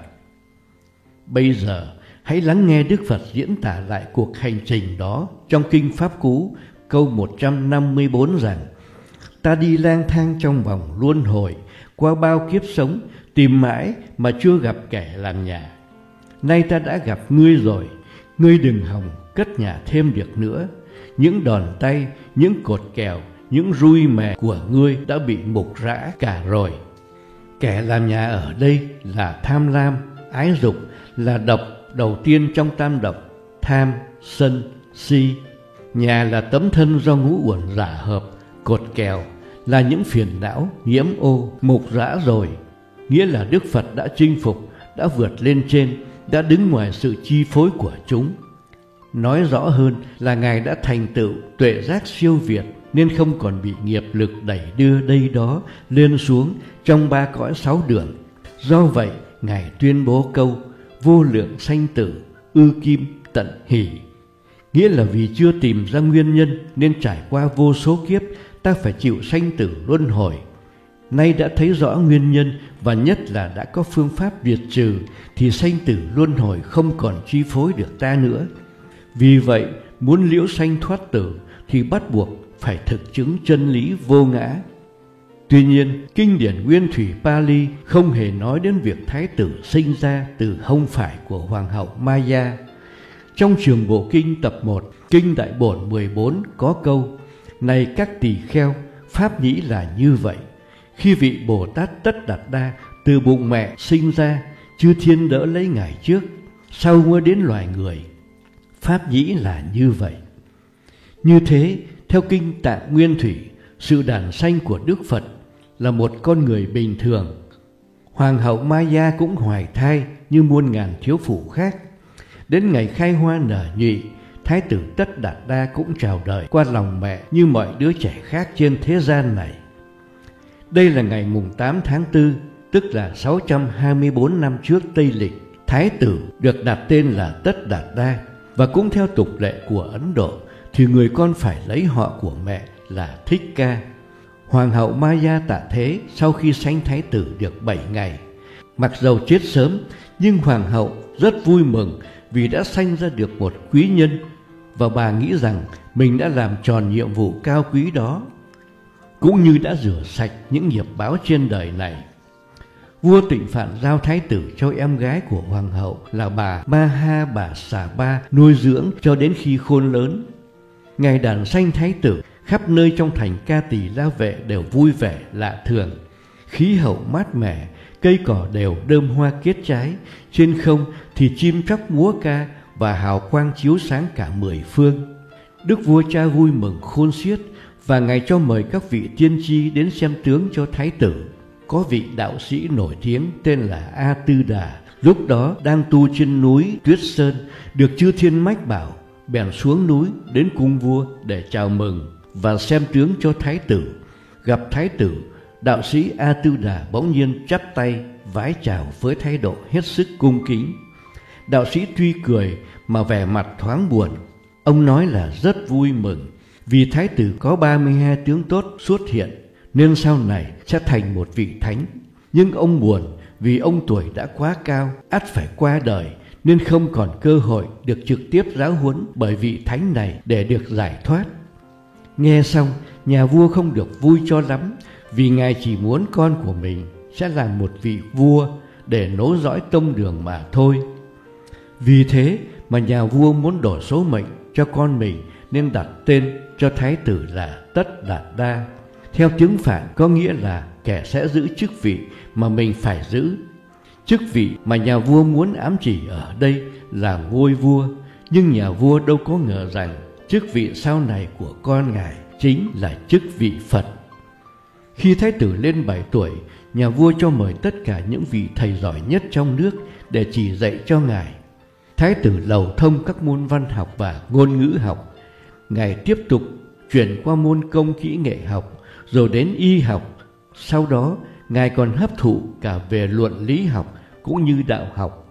Bây giờ hãy lắng nghe Đức Phật diễn tả lại cuộc hành trình đó trong Kinh Pháp Cú câu một trăm năm mươi bốn rằng: ta đi lang thang trong vòng luân hồi, qua bao kiếp sống, tìm mãi mà chưa gặp kẻ làm nhà. Nay ta đã gặp ngươi rồi, ngươi đừng hòng cất nhà thêm được nữa. Những đòn tay, những cột kèo, những rui mè của ngươi đã bị mục rã cả rồi. Kẻ làm nhà ở đây là tham lam, ái dục, là độc đầu tiên trong tam độc: tham, sân, si. Nhà là tấm thân do ngũ uẩn giả hợp, cột kèo là những phiền não, nhiễm ô, mục rã rồi. Nghĩa là Đức Phật đã chinh phục, đã vượt lên trên, đã đứng ngoài sự chi phối của chúng. Nói rõ hơn là Ngài đã thành tựu tuệ giác siêu việt, nên không còn bị nghiệp lực đẩy đưa đây đó, lên xuống trong ba cõi sáu đường. Do vậy, Ngài tuyên bố câu vô lượng sanh tử, ư kim tận hỷ. Nghĩa là vì chưa tìm ra nguyên nhân nên trải qua vô số kiếp, ta phải chịu sanh tử luân hồi. Nay đã thấy rõ nguyên nhân và nhất là đã có phương pháp diệt trừ, thì sanh tử luân hồi không còn chi phối được ta nữa. Vì vậy, muốn liễu sanh thoát tử thì bắt buộc phải thực chứng chân lý vô ngã. Tuy nhiên, kinh điển Nguyên thủy Pali không hề nói đến việc thái tử sinh ra từ hông phải của hoàng hậu Maya. Trong Trường Bộ Kinh tập một, Kinh Đại Bổn mười bốn có câu: Này các tỳ kheo, pháp nhĩ là như vậy. Khi vị Bồ Tát Tất Đạt Đa từ bụng mẹ sinh ra, chư thiên đỡ lấy ngài trước, sau mới đến loài người. Pháp nhĩ là như vậy. Như thế, theo Kinh Tạng Nguyên thủy, sự đản sanh của Đức Phật là một con người bình thường. Hoàng hậu Maya cũng hoài thai như muôn ngàn thiếu phụ khác. Đến ngày khai hoa nở nhụy, Thái tử Tất Đạt Đa cũng chào đời qua lòng mẹ như mọi đứa trẻ khác trên thế gian này. Đây là ngày mùng tám tháng tư, tức là sáu trăm hai mươi bốn năm trước Tây lịch. Thái tử được đặt tên là Tất Đạt Đa, và cũng theo tục lệ của Ấn Độ thì người con phải lấy họ của mẹ là Thích Ca. Hoàng hậu Maya tạ thế sau khi sanh thái tử được bảy ngày. Mặc dầu chết sớm, nhưng hoàng hậu rất vui mừng vì đã sanh ra được một quý nhân, và bà nghĩ rằng mình đã làm tròn nhiệm vụ cao quý đó, cũng như đã rửa sạch những nghiệp báo trên đời này. Vua Tịnh Phạn giao thái tử cho em gái của hoàng hậu là bà Maha Bà Xà Ba nuôi dưỡng cho đến khi khôn lớn. Ngày đản sanh thái tử, khắp nơi trong thành Ca Tỳ La Vệ đều vui vẻ lạ thường. Khí hậu mát mẻ, cây cỏ đều đơm hoa kết trái, trên không thì chim chóc múa ca và hào quang chiếu sáng cả mười phương. Đức vua cha vui mừng khôn xiết, và ngài cho mời các vị tiên tri đến xem tướng cho thái tử. Có vị đạo sĩ nổi tiếng tên là A Tư Đà, lúc đó đang tu trên núi Tuyết Sơn, được chư thiên mách bảo, bèn xuống núi đến cung vua để chào mừng và xem tướng cho thái tử. Gặp thái tử, đạo sĩ A Tư Đà bỗng nhiên chắp tay vái chào với thái độ hết sức cung kính. Đạo sĩ tuy cười mà vẻ mặt thoáng buồn. Ông nói là rất vui mừng vì thái tử có ba mươi hai tướng tốt xuất hiện, nên sau này sẽ thành một vị thánh. Nhưng ông buồn vì ông tuổi đã quá cao, ắt phải qua đời, nên không còn cơ hội được trực tiếp giáo huấn bởi vị thánh này để được giải thoát. Nghe xong, nhà vua không được vui cho lắm, vì ngài chỉ muốn con của mình sẽ làm một vị vua để nối dõi tông đường mà thôi. Vì thế mà nhà vua muốn đổi số mệnh cho con mình, nên đặt tên cho thái tử là Tất Đạt Đa. Theo tiếng Phạn có nghĩa là kẻ sẽ giữ chức vị mà mình phải giữ. Chức vị mà nhà vua muốn ám chỉ ở đây là ngôi vua, nhưng nhà vua đâu có ngờ rằng chức vị sau này của con ngài chính là chức vị Phật. Khi thái tử lên bảy tuổi, nhà vua cho mời tất cả những vị thầy giỏi nhất trong nước để chỉ dạy cho ngài. Thái tử lầu thông các môn văn học và ngôn ngữ học. Ngài tiếp tục chuyển qua môn công kỹ nghệ học, rồi đến y học. Sau đó, ngài còn hấp thụ cả về luận lý học cũng như đạo học.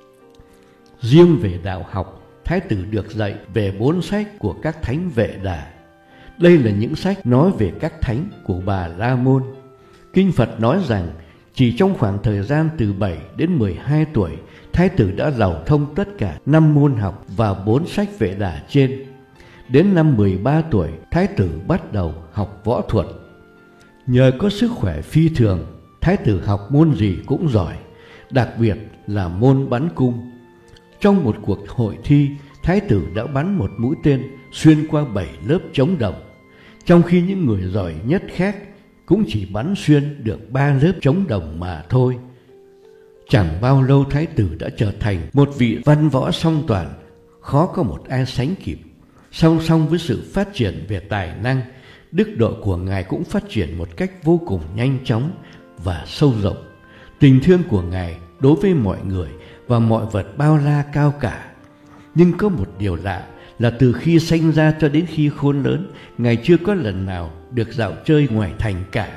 Riêng về đạo học, thái tử được dạy về bốn sách của các thánh Vệ Đà. Đây là những sách nói về các thánh của Bà La Môn. Kinh Phật nói rằng chỉ trong khoảng thời gian từ bảy đến mười hai tuổi, thái tử đã lầu thông tất cả năm môn học và bốn sách Vệ Đà trên. Đến năm mười ba tuổi, thái tử bắt đầu học võ thuật. Nhờ có sức khỏe phi thường, thái tử học môn gì cũng giỏi, đặc biệt là môn bắn cung. Trong một cuộc hội thi, thái tử đã bắn một mũi tên xuyên qua bảy lớp trống đồng, trong khi những người giỏi nhất khác cũng chỉ bắn xuyên được ba lớp trống đồng mà thôi. Chẳng bao lâu thái tử đã trở thành một vị văn võ song toàn, khó có một ai sánh kịp. Song song với sự phát triển về tài năng, đức độ của ngài cũng phát triển một cách vô cùng nhanh chóng và sâu rộng. Tình thương của ngài đối với mọi người và mọi vật bao la cao cả. Nhưng có một điều lạ là từ khi sanh ra cho đến khi khôn lớn, ngài chưa có lần nào được dạo chơi ngoài thành cả.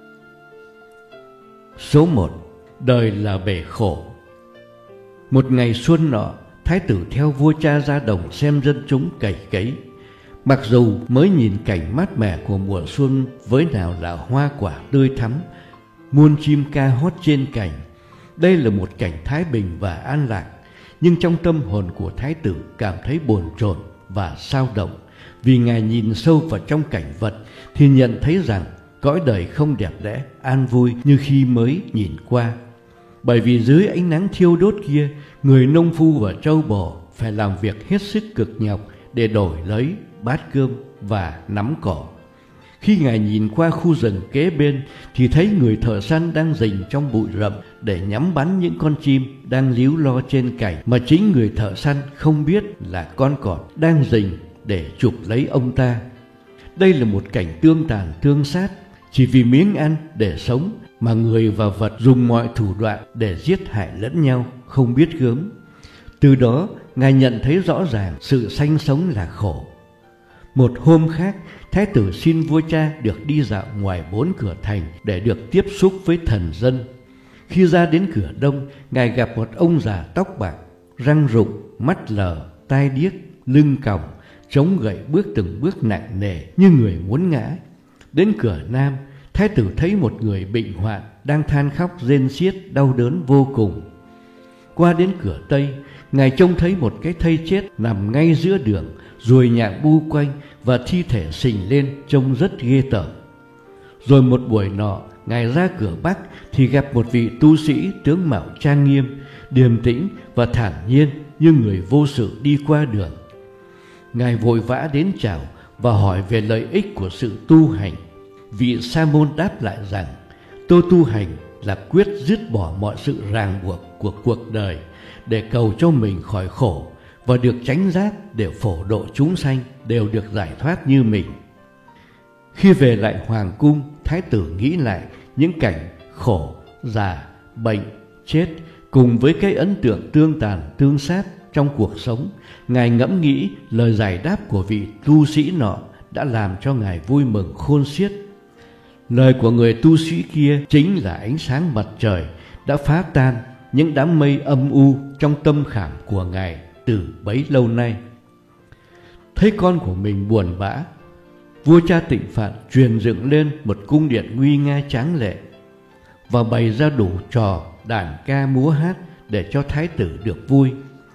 Số một. Đời là bể khổ. Một ngày xuân nọ, thái tử theo vua cha ra đồng xem dân chúng cày cấy. Mặc dù mới nhìn cảnh mát mẻ của mùa xuân với nào là hoa quả tươi thắm, muôn chim ca hót trên cành, đây là một cảnh thái bình và an lạc, nhưng trong tâm hồn của thái tử cảm thấy bồn chồn và xao động, vì ngài nhìn sâu vào trong cảnh vật thì nhận thấy rằng cõi đời không đẹp đẽ, an vui như khi mới nhìn qua. Bởi vì dưới ánh nắng thiêu đốt kia, người nông phu và trâu bò phải làm việc hết sức cực nhọc để đổi lấy bát cơm và nắm cỏ. Khi Ngài nhìn qua khu rừng kế bên thì thấy người thợ săn đang rình trong bụi rậm để nhắm bắn những con chim đang líu lo trên cành, mà chính người thợ săn không biết là con cọp đang rình để chụp lấy ông ta. Đây là một cảnh tương tàn tương sát, chỉ vì miếng ăn để sống mà người và vật dùng mọi thủ đoạn để giết hại lẫn nhau, không biết gớm. Từ đó, Ngài nhận thấy rõ ràng sự sanh sống là khổ. Một hôm khác, Thái tử xin vua cha được đi dạo ngoài bốn cửa thành để được tiếp xúc với thần dân. Khi ra đến cửa đông, Ngài gặp một ông già tóc bạc, răng rụng, mắt lờ, tai điếc, lưng còng, chống gậy bước từng bước nặng nề như người muốn ngã. Đến cửa nam, Thái tử thấy một người bệnh hoạn đang than khóc rên xiết đau đớn vô cùng. Qua đến cửa tây, Ngài trông thấy một cái thây chết nằm ngay giữa đường, ruồi nhặng bu quanh và thi thể sình lên trông rất ghê tởm. Rồi một buổi nọ, Ngài ra cửa bắc thì gặp một vị tu sĩ tướng mạo trang nghiêm, điềm tĩnh và thản nhiên như người vô sự đi qua đường. Ngài vội vã đến chào và hỏi về lợi ích của sự tu hành. Vị sa môn đáp lại rằng: tôi tu hành là quyết dứt bỏ mọi sự ràng buộc của cuộc đời để cầu cho mình khỏi khổ và được chánh giác để phổ độ chúng sanh đều được giải thoát như mình. Khi về lại hoàng cung, Thái tử nghĩ lại những cảnh khổ, già, bệnh, chết cùng với cái ấn tượng tương tàn tương sát trong cuộc sống. Ngài ngẫm nghĩ lời giải đáp của vị tu sĩ nọ đã làm cho Ngài vui mừng khôn xiết. Lời của người tu sĩ kia chính là ánh sáng mặt trời đã phá tan những đám mây âm u trong tâm khảm của Ngài từ bấy lâu nay. Thấy con của mình buồn bã, vua cha Tịnh Phạn truyền dựng lên một cung điện nguy nga tráng lệ và bày ra đủ trò đàn ca múa hát để cho thái tử được vui.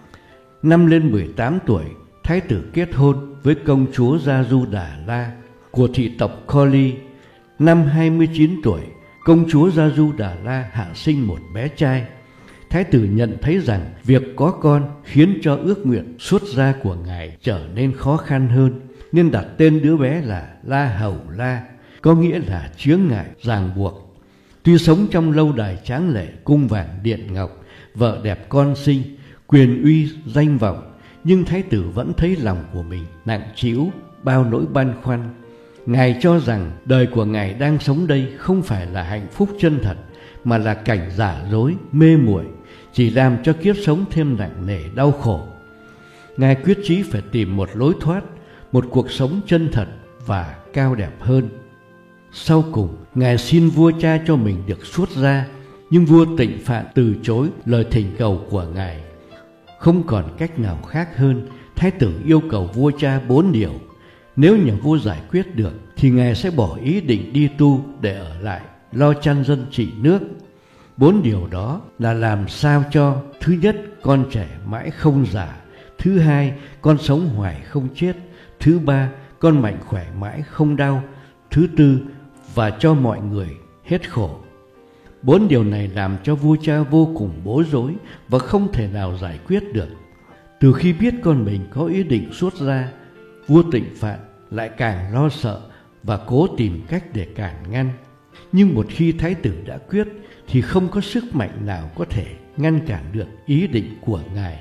Năm lên mười tám tuổi, thái tử kết hôn với công chúa Gia Du Đà La của thị tộc Koli. Năm hai mươi chín tuổi, công chúa Gia Du Đà La hạ sinh một bé trai. Thái tử nhận thấy rằng việc có con khiến cho ước nguyện xuất gia của Ngài trở nên khó khăn hơn, nên đặt tên đứa bé là La Hầu La, có nghĩa là chướng ngại, ràng buộc. Tuy sống trong lâu đài tráng lệ, cung vàng điện ngọc, vợ đẹp con sinh, quyền uy danh vọng, nhưng thái tử vẫn thấy lòng của mình nặng trĩu, bao nỗi băn khoăn. Ngài cho rằng đời của Ngài đang sống đây không phải là hạnh phúc chân thật, mà là cảnh giả dối, mê muội, chỉ làm cho kiếp sống thêm nặng nề đau khổ. Ngài quyết chí phải tìm một lối thoát, một cuộc sống chân thật và cao đẹp hơn. Sau cùng, Ngài xin vua cha cho mình được xuất gia, nhưng vua Tịnh Phạn từ chối lời thỉnh cầu của Ngài. Không còn cách nào khác hơn, thái tử yêu cầu vua cha bốn điều. Nếu nhà vua giải quyết được thì Ngài sẽ bỏ ý định đi tu để ở lại lo chăn dân trị nước. Bốn điều đó là làm sao cho: thứ nhất, con trẻ mãi không già; thứ hai, con sống hoài không chết; thứ ba, con mạnh khỏe mãi không đau; thứ tư, và cho mọi người hết khổ. Bốn điều này làm cho vua cha vô cùng bối rối và không thể nào giải quyết được. Từ khi biết con mình có ý định xuất gia, vua Tịnh Phạn lại càng lo sợ và cố tìm cách để cản ngăn. Nhưng một khi thái tử đã quyết thì không có sức mạnh nào có thể ngăn cản được ý định của Ngài.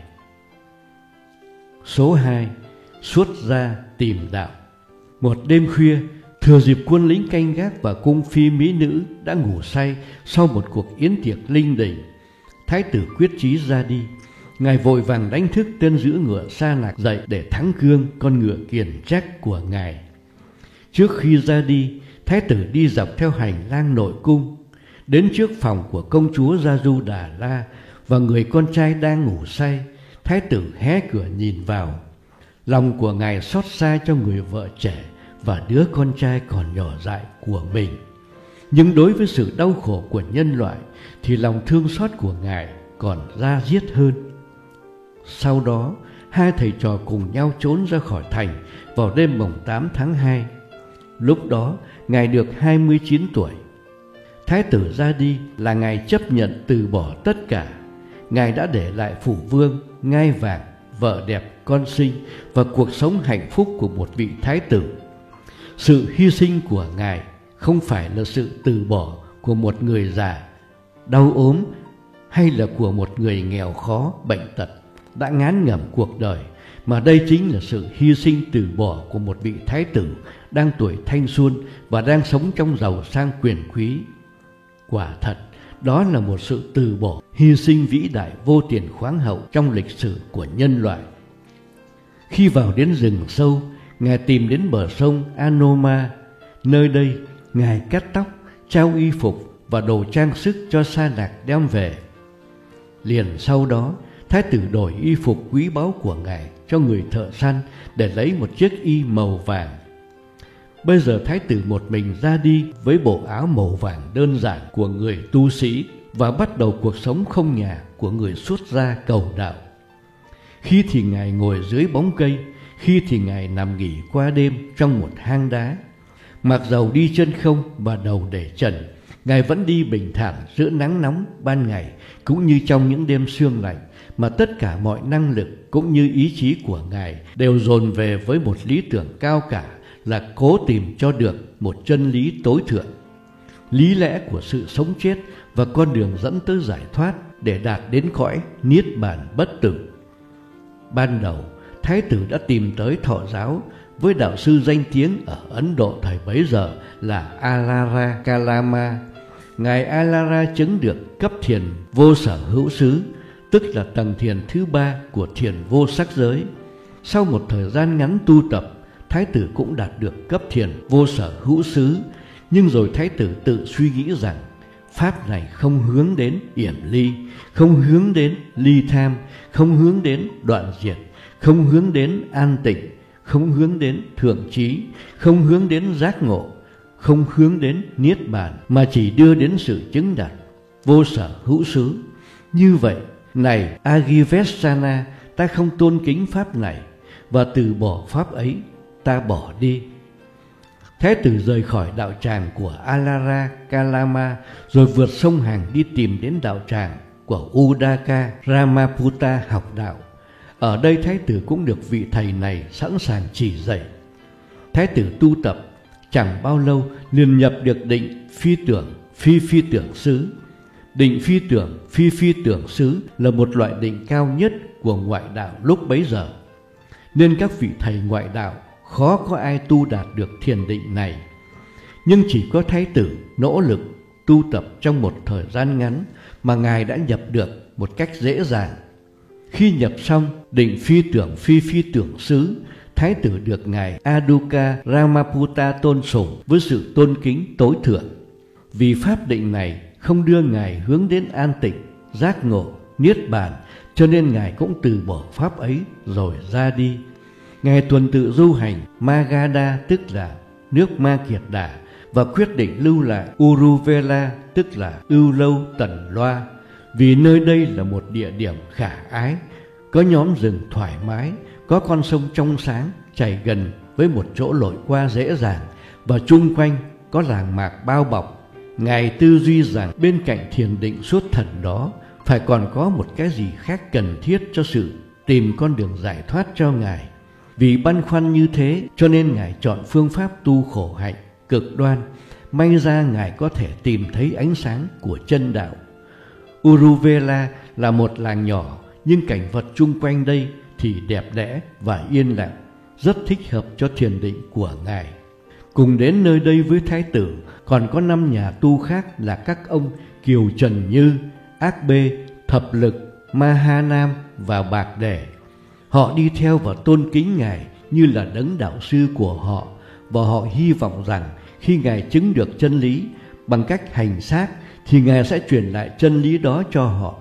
Số hai. Xuất gia tìm đạo. Một đêm khuya, thừa dịp quân lính canh gác và cung phi mỹ nữ đã ngủ say sau một cuộc yến tiệc linh đình, thái tử quyết chí ra đi. Ngài vội vàng đánh thức tên giữ ngựa Sa Lạc dậy để thắng cương con ngựa kiền trách của Ngài. Trước khi ra đi, thái tử đi dọc theo hành lang nội cung, đến trước phòng của công chúa Gia Du Đà La và người con trai đang ngủ say. Thái tử hé cửa nhìn vào. Lòng của Ngài xót xa cho người vợ trẻ và đứa con trai còn nhỏ dại của mình. Nhưng đối với sự đau khổ của nhân loại thì lòng thương xót của Ngài còn da diết hơn. Sau đó, hai thầy trò cùng nhau trốn ra khỏi thành vào đêm mồng tám tháng hai. Lúc đó Ngài được hai mươi chín tuổi. Thái tử ra đi là Ngài chấp nhận từ bỏ tất cả. Ngài đã để lại phủ vương, ngai vàng, vợ đẹp, con sinh và cuộc sống hạnh phúc của một vị thái tử. Sự hy sinh của Ngài không phải là sự từ bỏ của một người già, đau ốm, hay là của một người nghèo khó, bệnh tật, đã ngán ngẩm cuộc đời, mà đây chính là sự hy sinh từ bỏ của một vị thái tử đang tuổi thanh xuân và đang sống trong giàu sang quyền quý. Quả thật, đó là một sự từ bỏ, hy sinh vĩ đại vô tiền khoáng hậu trong lịch sử của nhân loại. Khi vào đến rừng sâu, Ngài tìm đến bờ sông Anoma. Nơi đây, Ngài cắt tóc, trao y phục và đồ trang sức cho sa lạc đem về. Liền sau đó, Thái tử đổi y phục quý báu của Ngài cho người thợ săn để lấy một chiếc y màu vàng. Bây giờ Thái tử một mình ra đi với bộ áo màu vàng đơn giản của người tu sĩ và bắt đầu cuộc sống không nhà của người xuất gia cầu đạo. Khi thì Ngài ngồi dưới bóng cây, khi thì Ngài nằm nghỉ qua đêm trong một hang đá. Mặc dầu đi chân không và đầu để trần, Ngài vẫn đi bình thản giữa nắng nóng ban ngày cũng như trong những đêm sương lạnh, mà tất cả mọi năng lực cũng như ý chí của Ngài đều dồn về với một lý tưởng cao cả, là cố tìm cho được một chân lý tối thượng, lý lẽ của sự sống chết và con đường dẫn tới giải thoát để đạt đến cõi niết bàn bất tử. Ban đầu, Thái tử đã tìm tới Thọ giáo với đạo sư danh tiếng ở Ấn Độ thời bấy giờ là Alara Kalama. Ngài Alara chứng được cấp thiền vô sở hữu xứ, tức là tầng thiền thứ ba của thiền vô sắc giới. Sau một thời gian ngắn tu tập, Thái tử cũng đạt được cấp thiền vô sở hữu xứ. Nhưng rồi Thái tử tự suy nghĩ rằng pháp này không hướng đến yểm ly, không hướng đến ly tham, không hướng đến đoạn diệt, không hướng đến an tịnh, không hướng đến thượng trí, không hướng đến giác ngộ, không hướng đến niết bàn, mà chỉ đưa đến sự chứng đạt vô sở hữu xứ. Như vậy, này Agivesana, ta không tôn kính pháp này, và từ bỏ pháp ấy, ta bỏ đi. Thái tử rời khỏi đạo tràng của Alara Kalama, rồi vượt sông Hằng đi tìm đến đạo tràng của Udaka Ramaputta học đạo. Ở đây Thái tử cũng được vị thầy này sẵn sàng chỉ dạy. Thái tử tu tập chẳng bao lâu liền nhập được định phi tưởng phi phi tưởng xứ. Định phi tưởng phi phi tưởng xứ là một loại định cao nhất của ngoại đạo lúc bấy giờ, nên các vị thầy ngoại đạo khó có ai tu đạt được thiền định này. Nhưng chỉ có Thái tử nỗ lực tu tập trong một thời gian ngắn mà Ngài đã nhập được một cách dễ dàng. Khi nhập xong định phi tưởng phi phi tưởng xứ, Thái tử được Ngài Aduka Ramaputta tôn sùng với sự tôn kính tối thượng. Vì pháp định này không đưa Ngài hướng đến an tịnh, giác ngộ, niết bàn, cho nên Ngài cũng từ bỏ pháp ấy rồi ra đi. Ngài tuần tự du hành Magadha, tức là nước Ma Kiệt Đà, và quyết định lưu lại Uruvela, tức là Ưu Lâu Tần Loa, vì nơi đây là một địa điểm khả ái, có nhóm rừng thoải mái, có con sông trong sáng chảy gần với một chỗ lội qua dễ dàng, và chung quanh có làng mạc bao bọc. Ngài tư duy rằng bên cạnh thiền định xuất thần đó phải còn có một cái gì khác cần thiết cho sự tìm con đường giải thoát cho Ngài. Vì băn khoăn như thế cho nên Ngài chọn phương pháp tu khổ hạnh cực đoan. May ra Ngài có thể tìm thấy ánh sáng của chân đạo. Uruvela là một làng nhỏ, nhưng cảnh vật chung quanh đây thì đẹp đẽ và yên lặng, rất thích hợp cho thiền định của Ngài. Cùng đến nơi đây với Thái tử còn có năm nhà tu khác là các ông Kiều Trần Như, Ác Bê, Thập Lực, Ma Ha Nam và Bạc Đề. Họ đi theo và tôn kính Ngài như là đấng đạo sư của họ, và họ hy vọng rằng khi Ngài chứng được chân lý bằng cách hành xác thì Ngài sẽ truyền lại chân lý đó cho họ.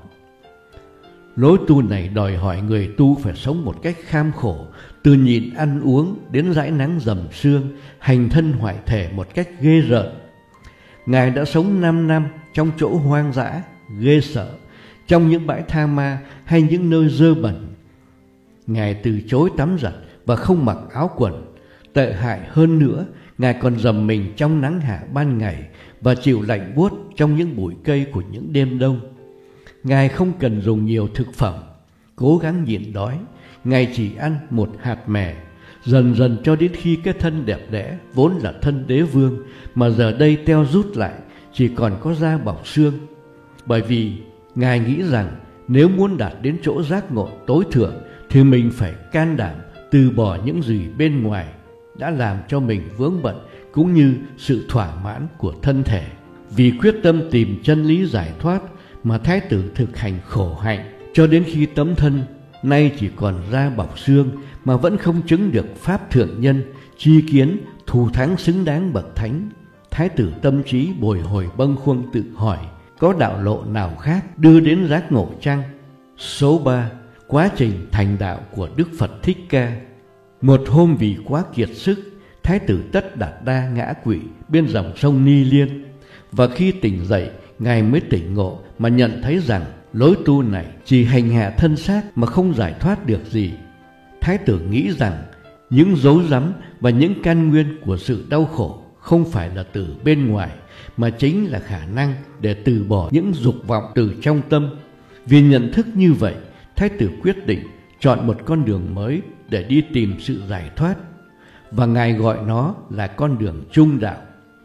Lối tu này đòi hỏi người tu phải sống một cách kham khổ, từ nhịn ăn uống đến dãi nắng dầm sương, hành thân hoại thể một cách ghê rợn. Ngài đã sống năm năm trong chỗ hoang dã, ghê sợ, trong những bãi tha ma hay những nơi dơ bẩn. Ngài từ chối tắm giặt và không mặc áo quần. Tệ hại hơn nữa, Ngài còn dầm mình trong nắng hạ ban ngày và chịu lạnh buốt trong những bụi cây của những đêm đông. Ngài không cần dùng nhiều thực phẩm, cố gắng nhịn đói. Ngài chỉ ăn một hạt mè, dần dần cho đến khi cái thân đẹp đẽ vốn là thân đế vương mà giờ đây teo rút lại, chỉ còn có da bọc xương. Bởi vì Ngài nghĩ rằng nếu muốn đạt đến chỗ giác ngộ tối thượng thì mình phải can đảm từ bỏ những gì bên ngoài đã làm cho mình vướng bận, cũng như sự thỏa mãn của thân thể. Vì quyết tâm tìm chân lý giải thoát mà Thái tử thực hành khổ hạnh cho đến khi tấm thân nay chỉ còn da bọc xương mà vẫn không chứng được pháp thượng nhân, chi kiến thù thắng xứng đáng bậc thánh. Thái tử tâm trí bồi hồi bâng khuâng tự hỏi, có đạo lộ nào khác đưa đến giác ngộ chăng? Số ba. Quá trình thành đạo của Đức Phật Thích Ca. Một hôm vì quá kiệt sức, Thái tử Tất Đạt Đa ngã quỵ bên dòng sông Ni Liên. Và khi tỉnh dậy, Ngài mới tỉnh ngộ mà nhận thấy rằng lối tu này chỉ hành hạ thân xác mà không giải thoát được gì. Thái tử nghĩ rằng những dấu rắm và những căn nguyên của sự đau khổ không phải là từ bên ngoài, mà chính là khả năng để từ bỏ những dục vọng từ trong tâm. Vì nhận thức như vậy, Thái tử quyết định chọn một con đường mới để đi tìm sự giải thoát, và Ngài gọi nó là con đường trung đạo.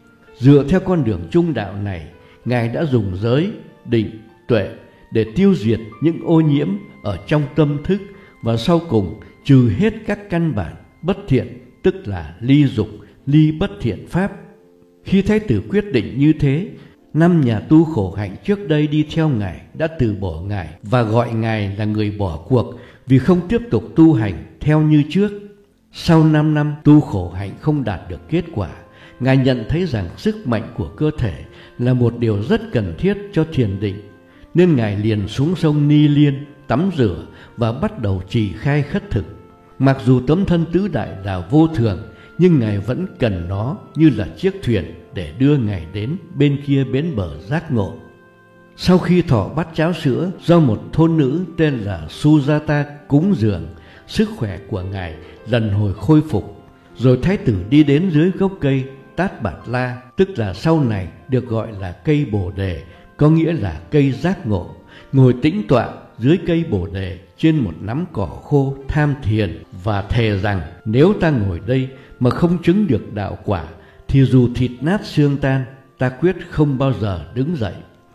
Dựa theo con đường trung đạo này, Ngài đã dùng giới, định, tuệ để tiêu diệt những ô nhiễm ở trong tâm thức, và sau cùng trừ hết các căn bản bất thiện, tức là ly dục, ly bất thiện pháp. Khi Thái tử quyết định như thế, năm nhà tu khổ hạnh trước đây đi theo Ngài đã từ bỏ Ngài và gọi Ngài là người bỏ cuộc vì không tiếp tục tu hành theo như trước. Sau năm năm tu khổ hạnh không đạt được kết quả, Ngài nhận thấy rằng sức mạnh của cơ thể là một điều rất cần thiết cho thiền định, nên Ngài liền xuống sông Ni Liên tắm rửa và bắt đầu trì khai khất thực. Mặc dù tấm thân tứ đại là vô thường, nhưng Ngài vẫn cần nó như là chiếc thuyền để đưa Ngài đến bên kia bến bờ giác ngộ. Sau khi thọ bát cháo sữa do một thôn nữ tên là Sujata cúng dường, sức khỏe của Ngài lần hồi khôi phục. Rồi Thái tử đi đến dưới gốc cây Tát Bạt La, tức là sau này được gọi là cây Bồ Đề, có nghĩa là cây giác ngộ, ngồi tĩnh tọa dưới cây Bồ Đề trên một nắm cỏ khô tham thiền và thề rằng nếu ta ngồi đây mà không chứng được đạo quả thì dù thịt nát xương tan, ta quyết không bao giờ đứng dậy.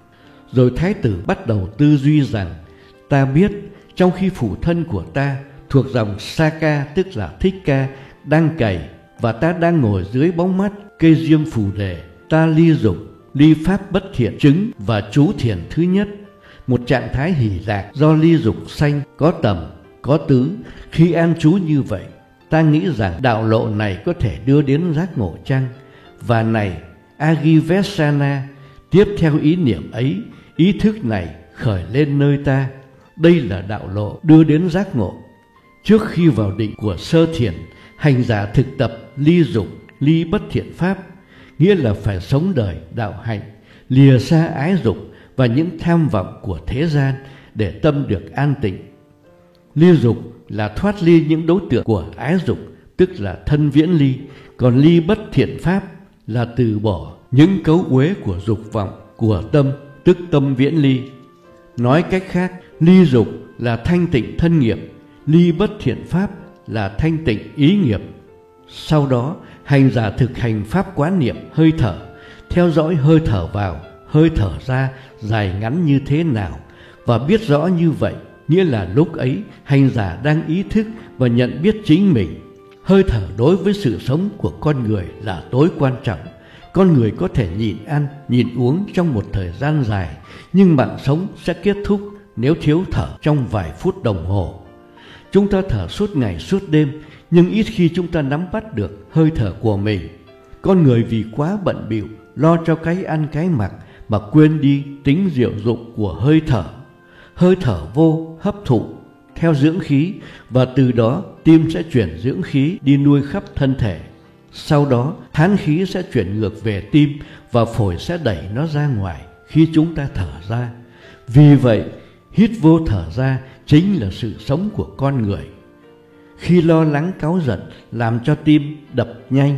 Rồi Thái tử bắt đầu tư duy rằng ta biết trong khi phụ thân của ta thuộc dòng Saka, tức là Thích Ca, đang cày và ta đang ngồi dưới bóng mát cây diêm phù đề, ta ly dục, ly pháp bất thiện chứng và trú thiền thứ nhất, một trạng thái hỷ lạc do ly dục sanh, có tầm, có tứ. Khi an trú như vậy, ta nghĩ rằng đạo lộ này có thể đưa đến giác ngộ chăng? Và này Agivesana, tiếp theo ý niệm ấy, ý thức này khởi lên nơi ta. Đây là đạo lộ đưa đến giác ngộ. Trước khi vào định của sơ thiền, hành giả thực tập ly dục, ly bất thiện pháp, nghĩa là phải sống đời đạo hạnh, lìa xa ái dục và những tham vọng của thế gian để tâm được an tịnh. Ly dục là thoát ly những đối tượng của ái dục, tức là thân viễn ly, còn ly bất thiện pháp là từ bỏ những cấu uế của dục vọng của tâm, tức tâm viễn ly. Nói cách khác, ly dục là thanh tịnh thân nghiệp, ly bất thiện pháp là thanh tịnh ý nghiệp. Sau đó, hành giả thực hành pháp quán niệm hơi thở, theo dõi hơi thở vào, hơi thở ra dài ngắn như thế nào, và biết rõ như vậy, nghĩa là lúc ấy hành giả đang ý thức và nhận biết chính mình. Hơi thở đối với sự sống của con người là tối quan trọng. Con người có thể nhịn ăn, nhịn uống trong một thời gian dài, nhưng mạng sống sẽ kết thúc nếu thiếu thở trong vài phút đồng hồ. Chúng ta thở suốt ngày suốt đêm, nhưng ít khi chúng ta nắm bắt được hơi thở của mình. Con người vì quá bận bịu lo cho cái ăn cái mặc mà quên đi tính diệu dụng của hơi thở. Hơi thở vô hấp thụ theo dưỡng khí, và từ đó tim sẽ chuyển dưỡng khí đi nuôi khắp thân thể. Sau đó thán khí sẽ chuyển ngược về tim và phổi sẽ đẩy nó ra ngoài khi chúng ta thở ra. Vì vậy, hít vô thở ra chính là sự sống của con người. Khi lo lắng cáu giận làm cho tim đập nhanh,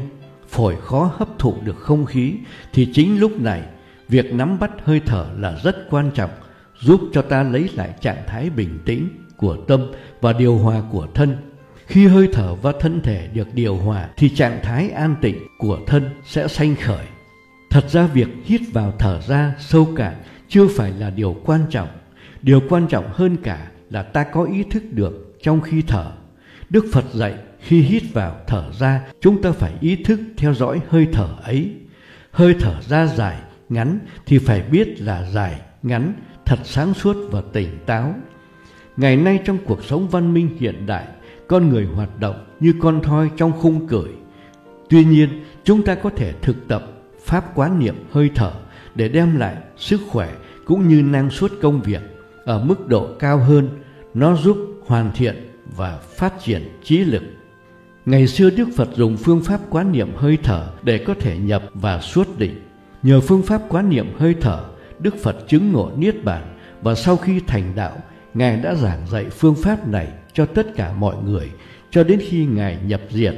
phổi khó hấp thụ được không khí, thì chính lúc này việc nắm bắt hơi thở là rất quan trọng, giúp cho ta lấy lại trạng thái bình tĩnh của tâm và điều hòa của thân. Khi hơi thở và thân thể được điều hòa thì trạng thái an tịnh của thân sẽ sanh khởi. Thật ra việc hít vào thở ra sâu cạn chưa phải là điều quan trọng. Điều quan trọng hơn cả là ta có ý thức được trong khi thở. Đức Phật dạy khi hít vào thở ra, chúng ta phải ý thức theo dõi hơi thở ấy. Hơi thở ra dài, ngắn thì phải biết là dài, ngắn, thật sáng suốt và tỉnh táo. Ngày nay trong cuộc sống văn minh hiện đại, con người hoạt động như con thoi trong khung cửi. Tuy nhiên, chúng ta có thể thực tập pháp quán niệm hơi thở để đem lại sức khỏe cũng như năng suất công việc ở mức độ cao hơn. Nó giúp hoàn thiện và phát triển trí lực. Ngày xưa Đức Phật dùng phương pháp quán niệm hơi thở để có thể nhập và xuất định. Nhờ phương pháp quán niệm hơi thở, Đức Phật chứng ngộ niết bàn, và sau khi thành đạo, Ngài đã giảng dạy phương pháp này cho tất cả mọi người cho đến khi Ngài nhập diệt.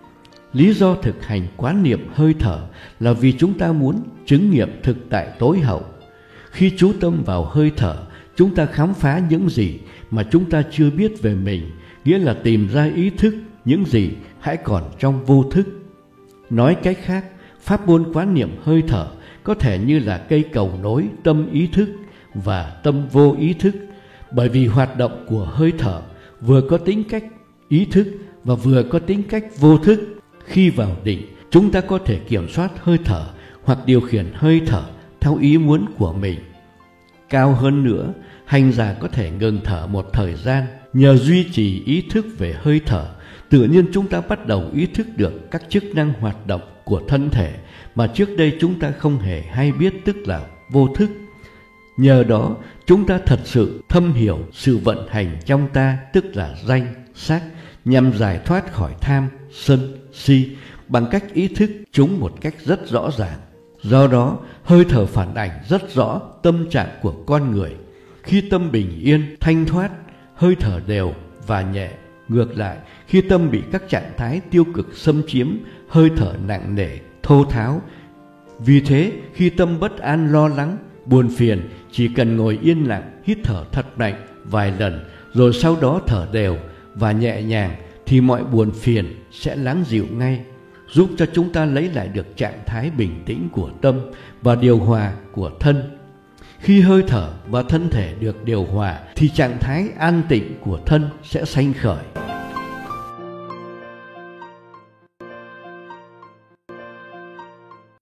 Lý do thực hành quán niệm hơi thở là vì chúng ta muốn chứng nghiệm thực tại tối hậu. Khi chú tâm vào hơi thở, chúng ta khám phá những gì mà chúng ta chưa biết về mình, nghĩa là tìm ra ý thức những gì hãy còn trong vô thức. Nói cách khác, pháp môn quán niệm hơi thở có thể như là cây cầu nối tâm ý thức và tâm vô ý thức, bởi vì hoạt động của hơi thở vừa có tính cách ý thức và vừa có tính cách vô thức. Khi vào định, chúng ta có thể kiểm soát hơi thở hoặc điều khiển hơi thở theo ý muốn của mình. Cao hơn nữa, hành giả có thể ngừng thở một thời gian. Nhờ duy trì ý thức về hơi thở, tự nhiên chúng ta bắt đầu ý thức được các chức năng hoạt động của thân thể mà trước đây chúng ta không hề hay biết, tức là vô thức. Nhờ đó, chúng ta thật sự thâm hiểu sự vận hành trong ta, tức là danh, sắc, nhằm giải thoát khỏi tham, sân, si bằng cách ý thức chúng một cách rất rõ ràng. Do đó, hơi thở phản ảnh rất rõ tâm trạng của con người. Khi tâm bình yên, thanh thoát, hơi thở đều và nhẹ. Ngược lại, khi tâm bị các trạng thái tiêu cực xâm chiếm, hơi thở nặng nề, thô tháo. Vì thế, khi tâm bất an, lo lắng, buồn phiền, chỉ cần ngồi yên lặng, hít thở thật mạnh vài lần, rồi sau đó thở đều và nhẹ nhàng, thì mọi buồn phiền sẽ lắng dịu ngay, giúp cho chúng ta lấy lại được trạng thái bình tĩnh của tâm và điều hòa của thân. Khi hơi thở và thân thể được điều hòa thì trạng thái an tịnh của thân sẽ sanh khởi.